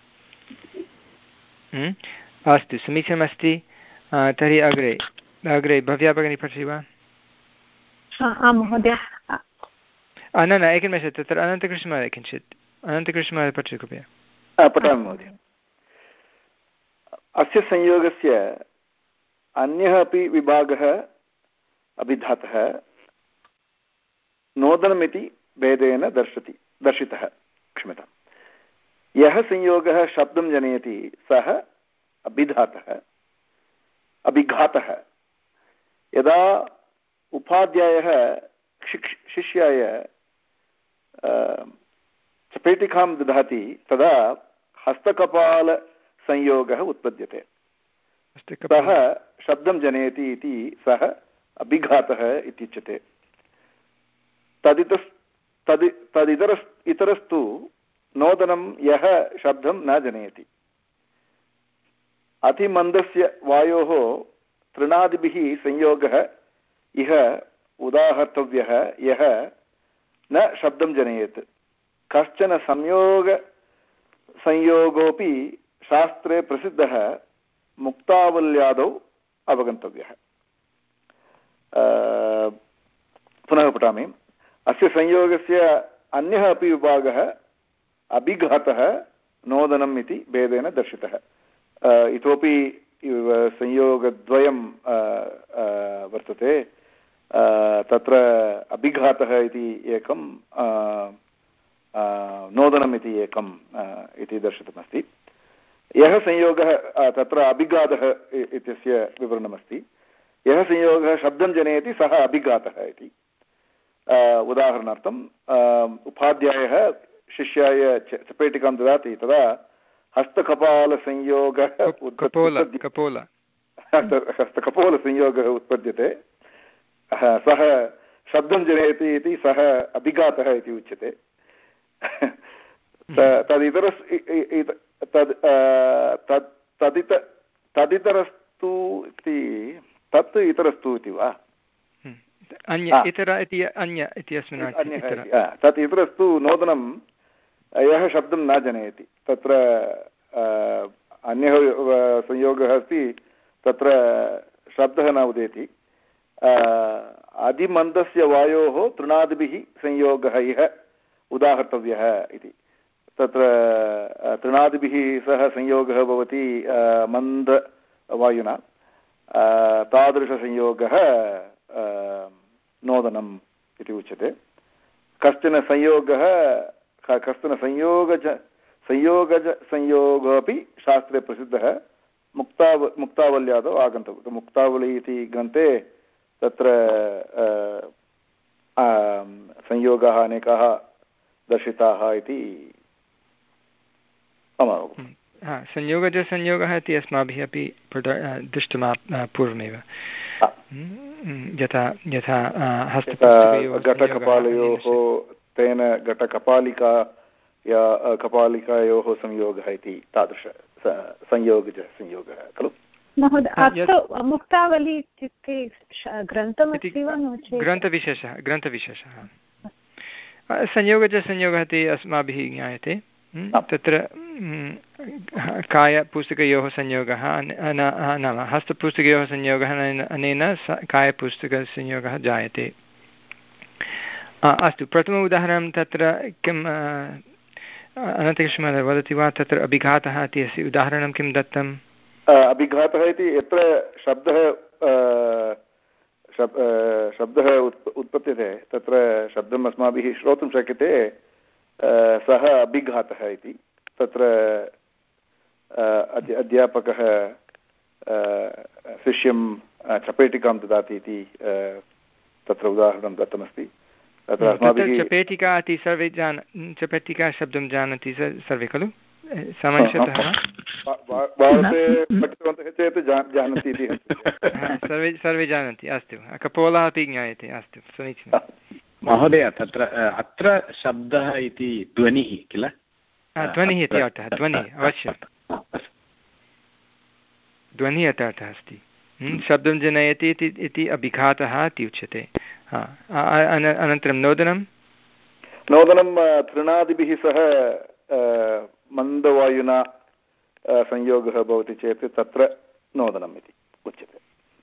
S1: अस्तु समीचीनमस्ति। तर्हि अग्रे अग्रे भव्या भगिनी पठति वा?
S9: आं महोदय।
S1: न न एकनिमेषं तत्र अनन्तकृष्णमहोदय किञ्चित् अनन्तकृष्णमहोदय पठतु कृपया।
S4: पठामि महोदय। अस्य संयोगस्य अन्यः अपि विभागः अभिधातः नोदनमिति भेदेन दर्शति दर्शितः क्षम्यतां। यः संयोगः शब्दं जनयति सः अभिधातः अभिघातः। यदा उपाध्यायः शिक् शिष्याय चपेटिकां ददाति तदा हस्तकपालसंयोगः उत्पद्यते। सः शब्दं जनयति इति सः अभिघातः इत्युच्यते। तदितस् तदि तदितरस् इतरस्तु नोदनं यः शब्दं न जनयति। अतिमन्दस्य वायोः तृणादिभिः संयोगः इह उदाहर्तव्यः यः न शब्दं जनयेत्। कश्चन संयोग संयोगोऽपि शास्त्रे प्रसिद्धः मुक्तावल्यादौ अवगन्तव्यः। पुनः पठामि। अस्य संयोगस्य अन्यः अपि विभागः अभिघातः नोदनम् इति भेदेन दर्शितः। इतोपि संयोगद्वयम् वर्तते। तत्र अभिघातः इति एकं नोदनम् इति एकम् इति दर्शितमस्ति। यः संयोगः तत्र अभिघातः इत्यस्य विवरणमस्ति। यः संयोगः शब्दं जनयति सः अभिघातः इति। उदाहरणार्थम् उपाध्यायः शिष्याय चपेटिकां ददाति तदा हस्तकपालसंयोगः हस्तकपोलसंयोगः उत्पद्यते। सः शब्दं जनयति इति सः अभिघातः इति उच्यते। तदितरस् तद् तदित तदितरस्तु इति तत् इतरस्तु इति वा?
S1: अन्य इतर इति अन्य इति अस्मिन्
S4: तत् इतरस्तु नोदनं यः शब्दं न जनयति। तत्र अन्यः संयोगः अस्ति तत्र शब्दः न उदेति। अधिमन्दस्य वायोः तृणादिभिः संयोगः इह उदाहर्तव्यः इति। तत्र तृणादिभिः सह संयोगः भवति मन्दवायुना। तादृशसंयोगः नोदनम् इति उच्यते। कश्चन संयोगः कश्चन संयोगज संयोगज संयोगोऽपि शास्त्रे प्रसिद्धः मुक्ताव मुक्तावल्यादौ आगन्तव्यः। मुक्तावली इति ग्रन्थे तत्र संयोगाः अनेकाः दर्शिताः इति मम अवगमनम्।
S1: संयोगजसंयोगः इति अस्माभिः अपि दृष्टमा पूर्वमेव। यथा यथा
S4: घटकपालयोः तेन घटकपालिका या कपालिकायोः संयोगः इति तादृश संयोगजः संयोगः खलु
S9: महोदय। अत्र मुक्तावली इत्युक्ते ग्रन्थमस्ति वा नो चेत्
S1: ग्रन्थविशेषः ग्रन्थविशेषः संयोगजसंयोगः इति अस्माभिः ज्ञायते। तत्र कायपुस्तकयोः संयोगः नाम हस्तपुस्तकयोः संयोगः अनेन कायपुस्तकसंयोगः जायते। अस्तु प्रथम उदाहरणं तत्र किम् अनन्तकृष्णमहोदय वदति वा? तत्र अभिघातः इति अस्य उदाहरणं किं दत्तम्?
S4: अभिघातः इति यत्र शब्दः शब्दः उत्पद्यते तत्र शब्दम् अस्माभिः श्रोतुं शक्यते। सः अभिघातः इति। तत्र अध्यापकः शिष्यं चपेटिकां ददाति इति तत्र उदाहरणं दत्तमस्ति। तत्र अस्माभिः
S1: चपेटिका इति सर्वे जान चपेटिका शब्दं जानन्ति सर्वे खलु सामान्यतः
S4: भारते पठितवन्तः चेत् जानन्ति इति
S1: सर्वे सर्वे जानन्ति। अस्तु कपोलः अपि ज्ञायते। अस्तु समीचीनं
S12: महोदय। तत्र अत्र शब्दः इति ध्वनिः किल?
S1: ध्वनिः इति अर्थः। ध्वनिः अवश्यं ध्वनिः इति अर्थः अस्ति। शब्दं जनयति इति अभिघातः इति उच्यते। अनन्तरं नोदनं
S4: नोदनं तृणादिभिः सह मन्दवायुना संयोगः भवति चेत् तत्र नोदनम् इति उच्यते,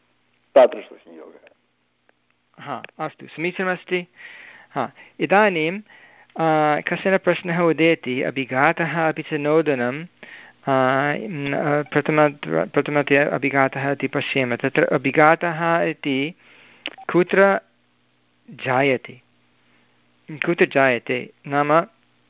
S4: तादृशसंयोगः।
S1: हा, अस्तु, समीचीनमस्ति। हा, इदानीं कश्चन प्रश्नः उदेति, अभिघातः अपि च नोदनं प्रथम प्रथमतया अभिघातः इति पश्येम। तत्र अभिघातः इति कुत्र जायते, कुत्र जायते नाम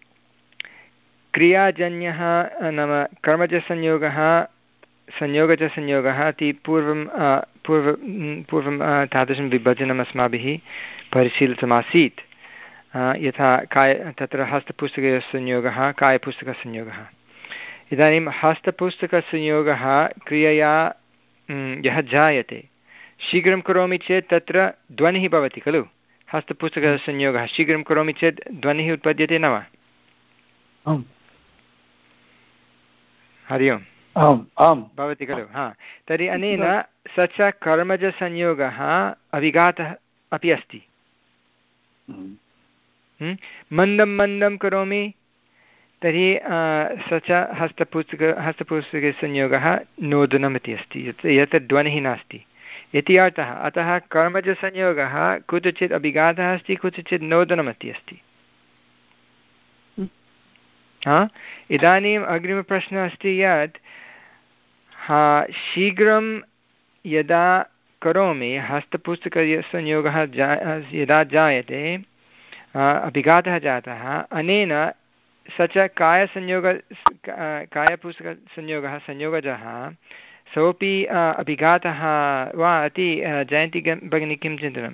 S1: क्रियाजन्यः नाम कर्मजसंयोगः संयोगजसंयोगः इति पूर्वं पूर्व पूर्वं तादृशं विभजनम् अस्माभिः परिशीलितमासीत्। यथा काय तत्र हस्तपुस्तकसंयोगः कायपुस्तकसंयोगः। इदानीं हस्तपुस्तकसंयोगः क्रियया यः जायते, शीघ्रं करोमि चेत् तत्र ध्वनिः भवति खलु। हस्तपुस्तकसंयोगः शीघ्रं करोमि चेत् ध्वनिः उत्पद्यते न वा? हरि ओम्।
S6: आम् आम्
S1: भवति खलु। हा, तर्हि अनेन स च कर्मजसंयोगः अभिघातः अपि अस्ति। मन्दं मन्दं करोमि तर्हि स च हस्तपुस्तक हस्तपुस्तकसंयोगः नोदनम् इति अस्ति, यत् ध्वनिः नास्ति इति अर्थः। अतः कर्मजसंयोगः कुत्रचित् अभिघातः अस्ति, कुत्रचित् नोदनमपि अस्ति। हा, इदानीम् अग्रिमप्रश्नः अस्ति यत् हा शीघ्रं यदा करोमि हस्तपुस्तकसंयोगः जा यदा जायते, अभिघातः जातः, अनेन स च कायसंयोग कायपुस्तकसंयोगः संयोगजः सोऽपि अभिघातः वा इति जयन्ती भगिनी किं चिन्तनम्?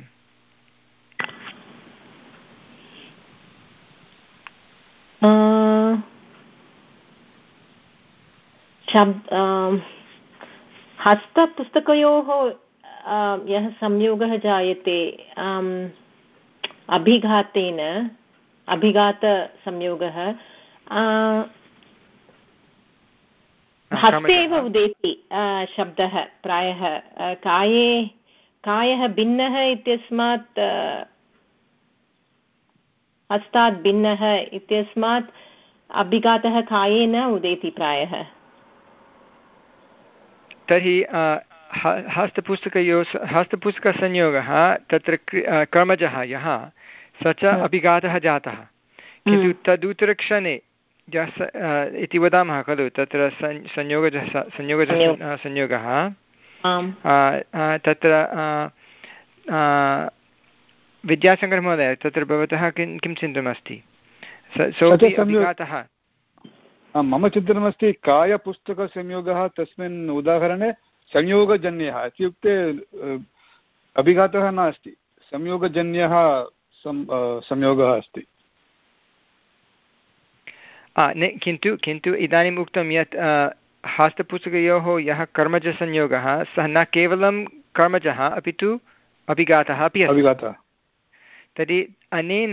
S8: शब्द हस्तपुस्तकयोः यः संयोगः जायते अभिघातेन, अभिघातसंयोगः हस्ते एव उदेति शब्दः प्रायः। काये कायः भिन्नः इत्यस्मात्, हस्तात् भिन्नः इत्यस्मात् अभिघातः कायेन उदेति प्रायः।
S1: तर्हि हस्तपुस्तकयोः हस्तपुस्तकसंयोगः तत्र कर्मजः यः स च अभिघातः जातः, किन्तु तदुत्तरक्षणे यः इति वदामः खलु, तत्र संयोगजः संयोगजः संयोगः तत्र विद्याशङ्करमहोदय, तत्र भवतः किं किं चिन्तनमस्ति? सोऽपि अभिघातः।
S6: मम चिन्तनमस्ति कायपुस्तकसंयोगः तस्मिन् उदाहरणे संयोगजन्यः इत्युक्ते अभिघातः नास्ति, संयोगजन्यः संयोगः अस्ति।
S1: किन्तु किन्तु इदानीम् उक्तं यत् हस्तपुस्तकयोः यः कर्मजसंयोगः सः न केवलं कर्मजः अपि तु अभिघातः अपि अस्ति। तर्हि अनेन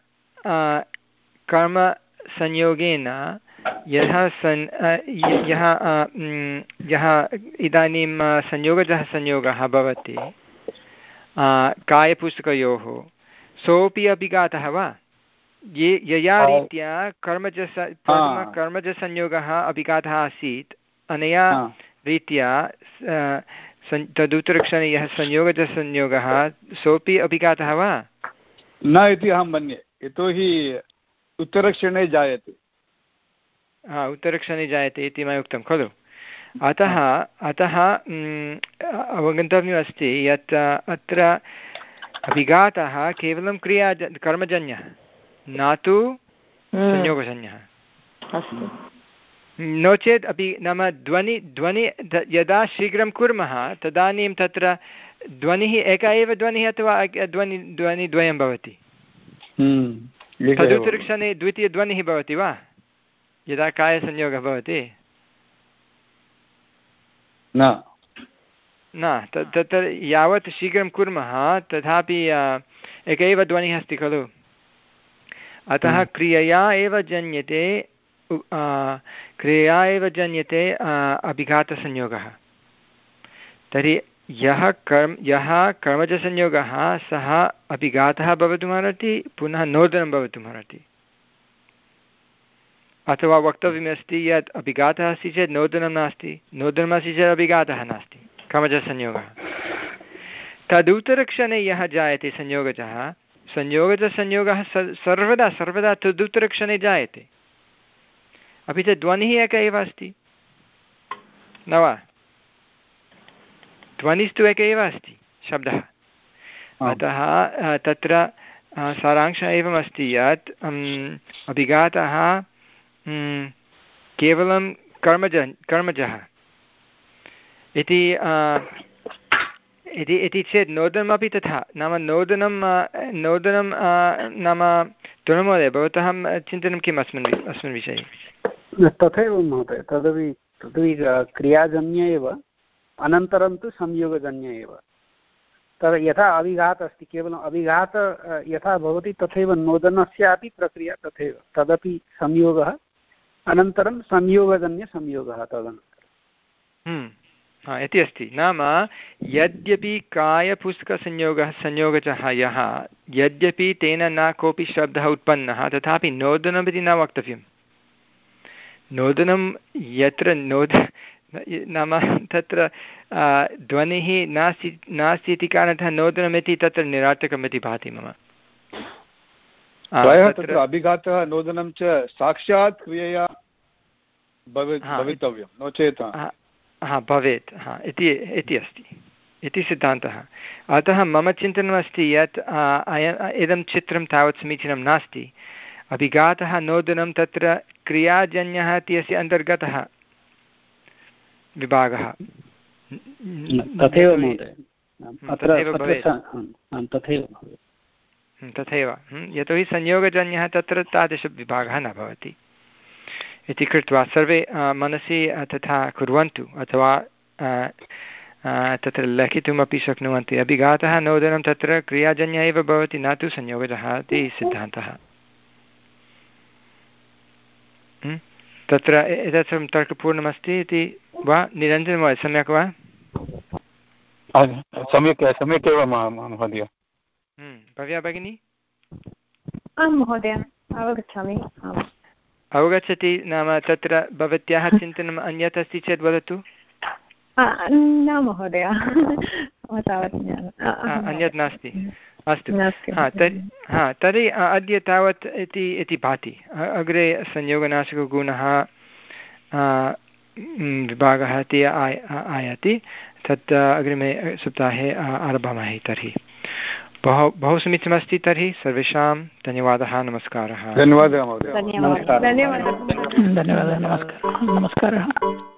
S1: कर्मसंयोगेन यः सन् यः यः इदानीं संयोगजः संयोगः भवति कायपुस्तकयोः, सोऽपि अभिघातः वा? ये यया रीत्या कर्मजस कर्मजसंयोगः अभिघातः आसीत्, अनया रीत्या तदुत्तरक्षणे यः संयोगजसंयोगः सोऽपि अभिघातः वा?
S6: न इति अहं मन्ये, यतोहि उत्तरक्षणे जायते।
S1: हा, उत्तरक्षणे जायते इति मया उक्तं खलु। अतः अतः अवगन्तव्यमस्ति यत् अत्र अभिघातः केवलं क्रिया कर्मजन्यः, न तु संयोगजन्यः। नो चेत् अपि नाम ध्वनि ध्वनि यदा शीघ्रं कुर्मः तदानीं तत्र ध्वनिः एका एव ध्वनिः अथवा ध्वनि ध्वनिद्वयं भवति? तदुत्तरक्षणे द्वितीयध्वनिः भवति वा यदा कायसंयोगः भवति?
S6: न
S1: न, तत्र यावत् शीघ्रं कुर्मः तथापि एक एव ध्वनिः अस्ति खलु। अतः क्रियया एव जन्यते क्रियया एव जन्यते अभिघातसंयोगः। तर्हि यः कर्म यः कर्मजसंयोगः सः अभिघातः भवितुमर्हति पुनः नोदनं भवितुमर्हति अथवा वक्तव्यमस्ति यत् अभिघातः अस्ति चेत् नोदनं नास्ति नोदनमस्ति चेत् अभिघातः नास्ति क्रमजसंयोगः तदुत्तरक्षणे यः जायते संयोगजः संयोगजसंयोगः सर्वदा सर्वदा तदुत्तरक्षणे जायते अपि च ध्वनिः एकः एव अस्ति न वा ध्वनिस्तु एकः एव अस्ति शब्दः अतः तत्र सारांशः एवमस्ति यत् अभिघातः केवलं कर्मज कर्मजः इति इति इति चेत् नोदनमपि तथा नाम नोदनं नोदनं नाम तृणमहोदय भवतः चिन्तनं किम् अस्मिन् अस्मिन् विषये
S7: तथैव महोदय तदपि तदपि क्रियाजन्य एव अनन्तरं तु संयोगजन्य एव तद् यथा अभिघातः अस्ति केवलम् अभिघातः यथा भवति तथैव नोदनस्यापि प्रक्रिया तथैव तदपि संयोगः अनन्तरं संयोगजन्यसंयोगः तदनन्तरं
S1: इति अस्ति नाम यद्यपि कायपुस्तकसंयोगः संयोगजः यः यद्यपि तेन न कोऽपि शब्दः उत्पन्नः तथापि नोदनमिति न वक्तव्यं नोदनं यत्र नोद नाम तत्र ध्वनिः नास्ति नास्ति इति कारणतः नोदनमिति तत्र निरार्थकमिति भाति मम
S6: प्रायः तत्र अभिघातः नोदनं च साक्षात् क्रियया भवितव्यं नो चेत्
S1: हा भवेत् हा इति इति अस्ति इति सिद्धान्तः अतः मम चिन्तनमस्ति यत् अयम् इदं चित्रं तावत् समीचीनं नास्ति अभिघातः नोदनं तत्र क्रियाजन्यः इत्यस्य अन्तर्गतः विभागः
S7: तथैव महोदय
S1: तथैव यतोहि संयोगजन्यः तत्र तादृशविभागः न भवति इति कृत्वा सर्वे मनसि तथा कुर्वन्तु अथवा तत्र लिखितुमपि शक्नुवन्ति अभिघातः नोदनं तत्र क्रियाजन्यः एव भवति न तु संयोगजः इति सिद्धान्तः तत्र एतत् सर्वं तर्कपूर्णमस्ति इति वा निरञ्जनमहोदय सम्यक् वा
S5: सम्यक् सम्यक् एव महोदय
S1: भव्या भगिनी
S9: आं महोदय अवगच्छामि
S1: अवगच्छति नाम तत्र भवत्याः चिन्तनम् अन्यत् अस्ति चेत् वदतु
S9: न महोदय तावत्
S1: अन्यत् नास्ति अस्तु हा तर्हि हा तर्हि अद्य तावत् इति इति भाति अग्रे संयोगनाशकगुणः विभागः इति आय आयाति तत् अग्रिमे सप्ताहे आरभामहे तर्हि बहु बहु समीचीनमस्ति तर्हि सर्वेषां धन्यवादः नमस्कारः
S6: धन्यवादः महोदय
S9: धन्यवादः
S2: धन्यवादः नमस्कारः नमस्कारः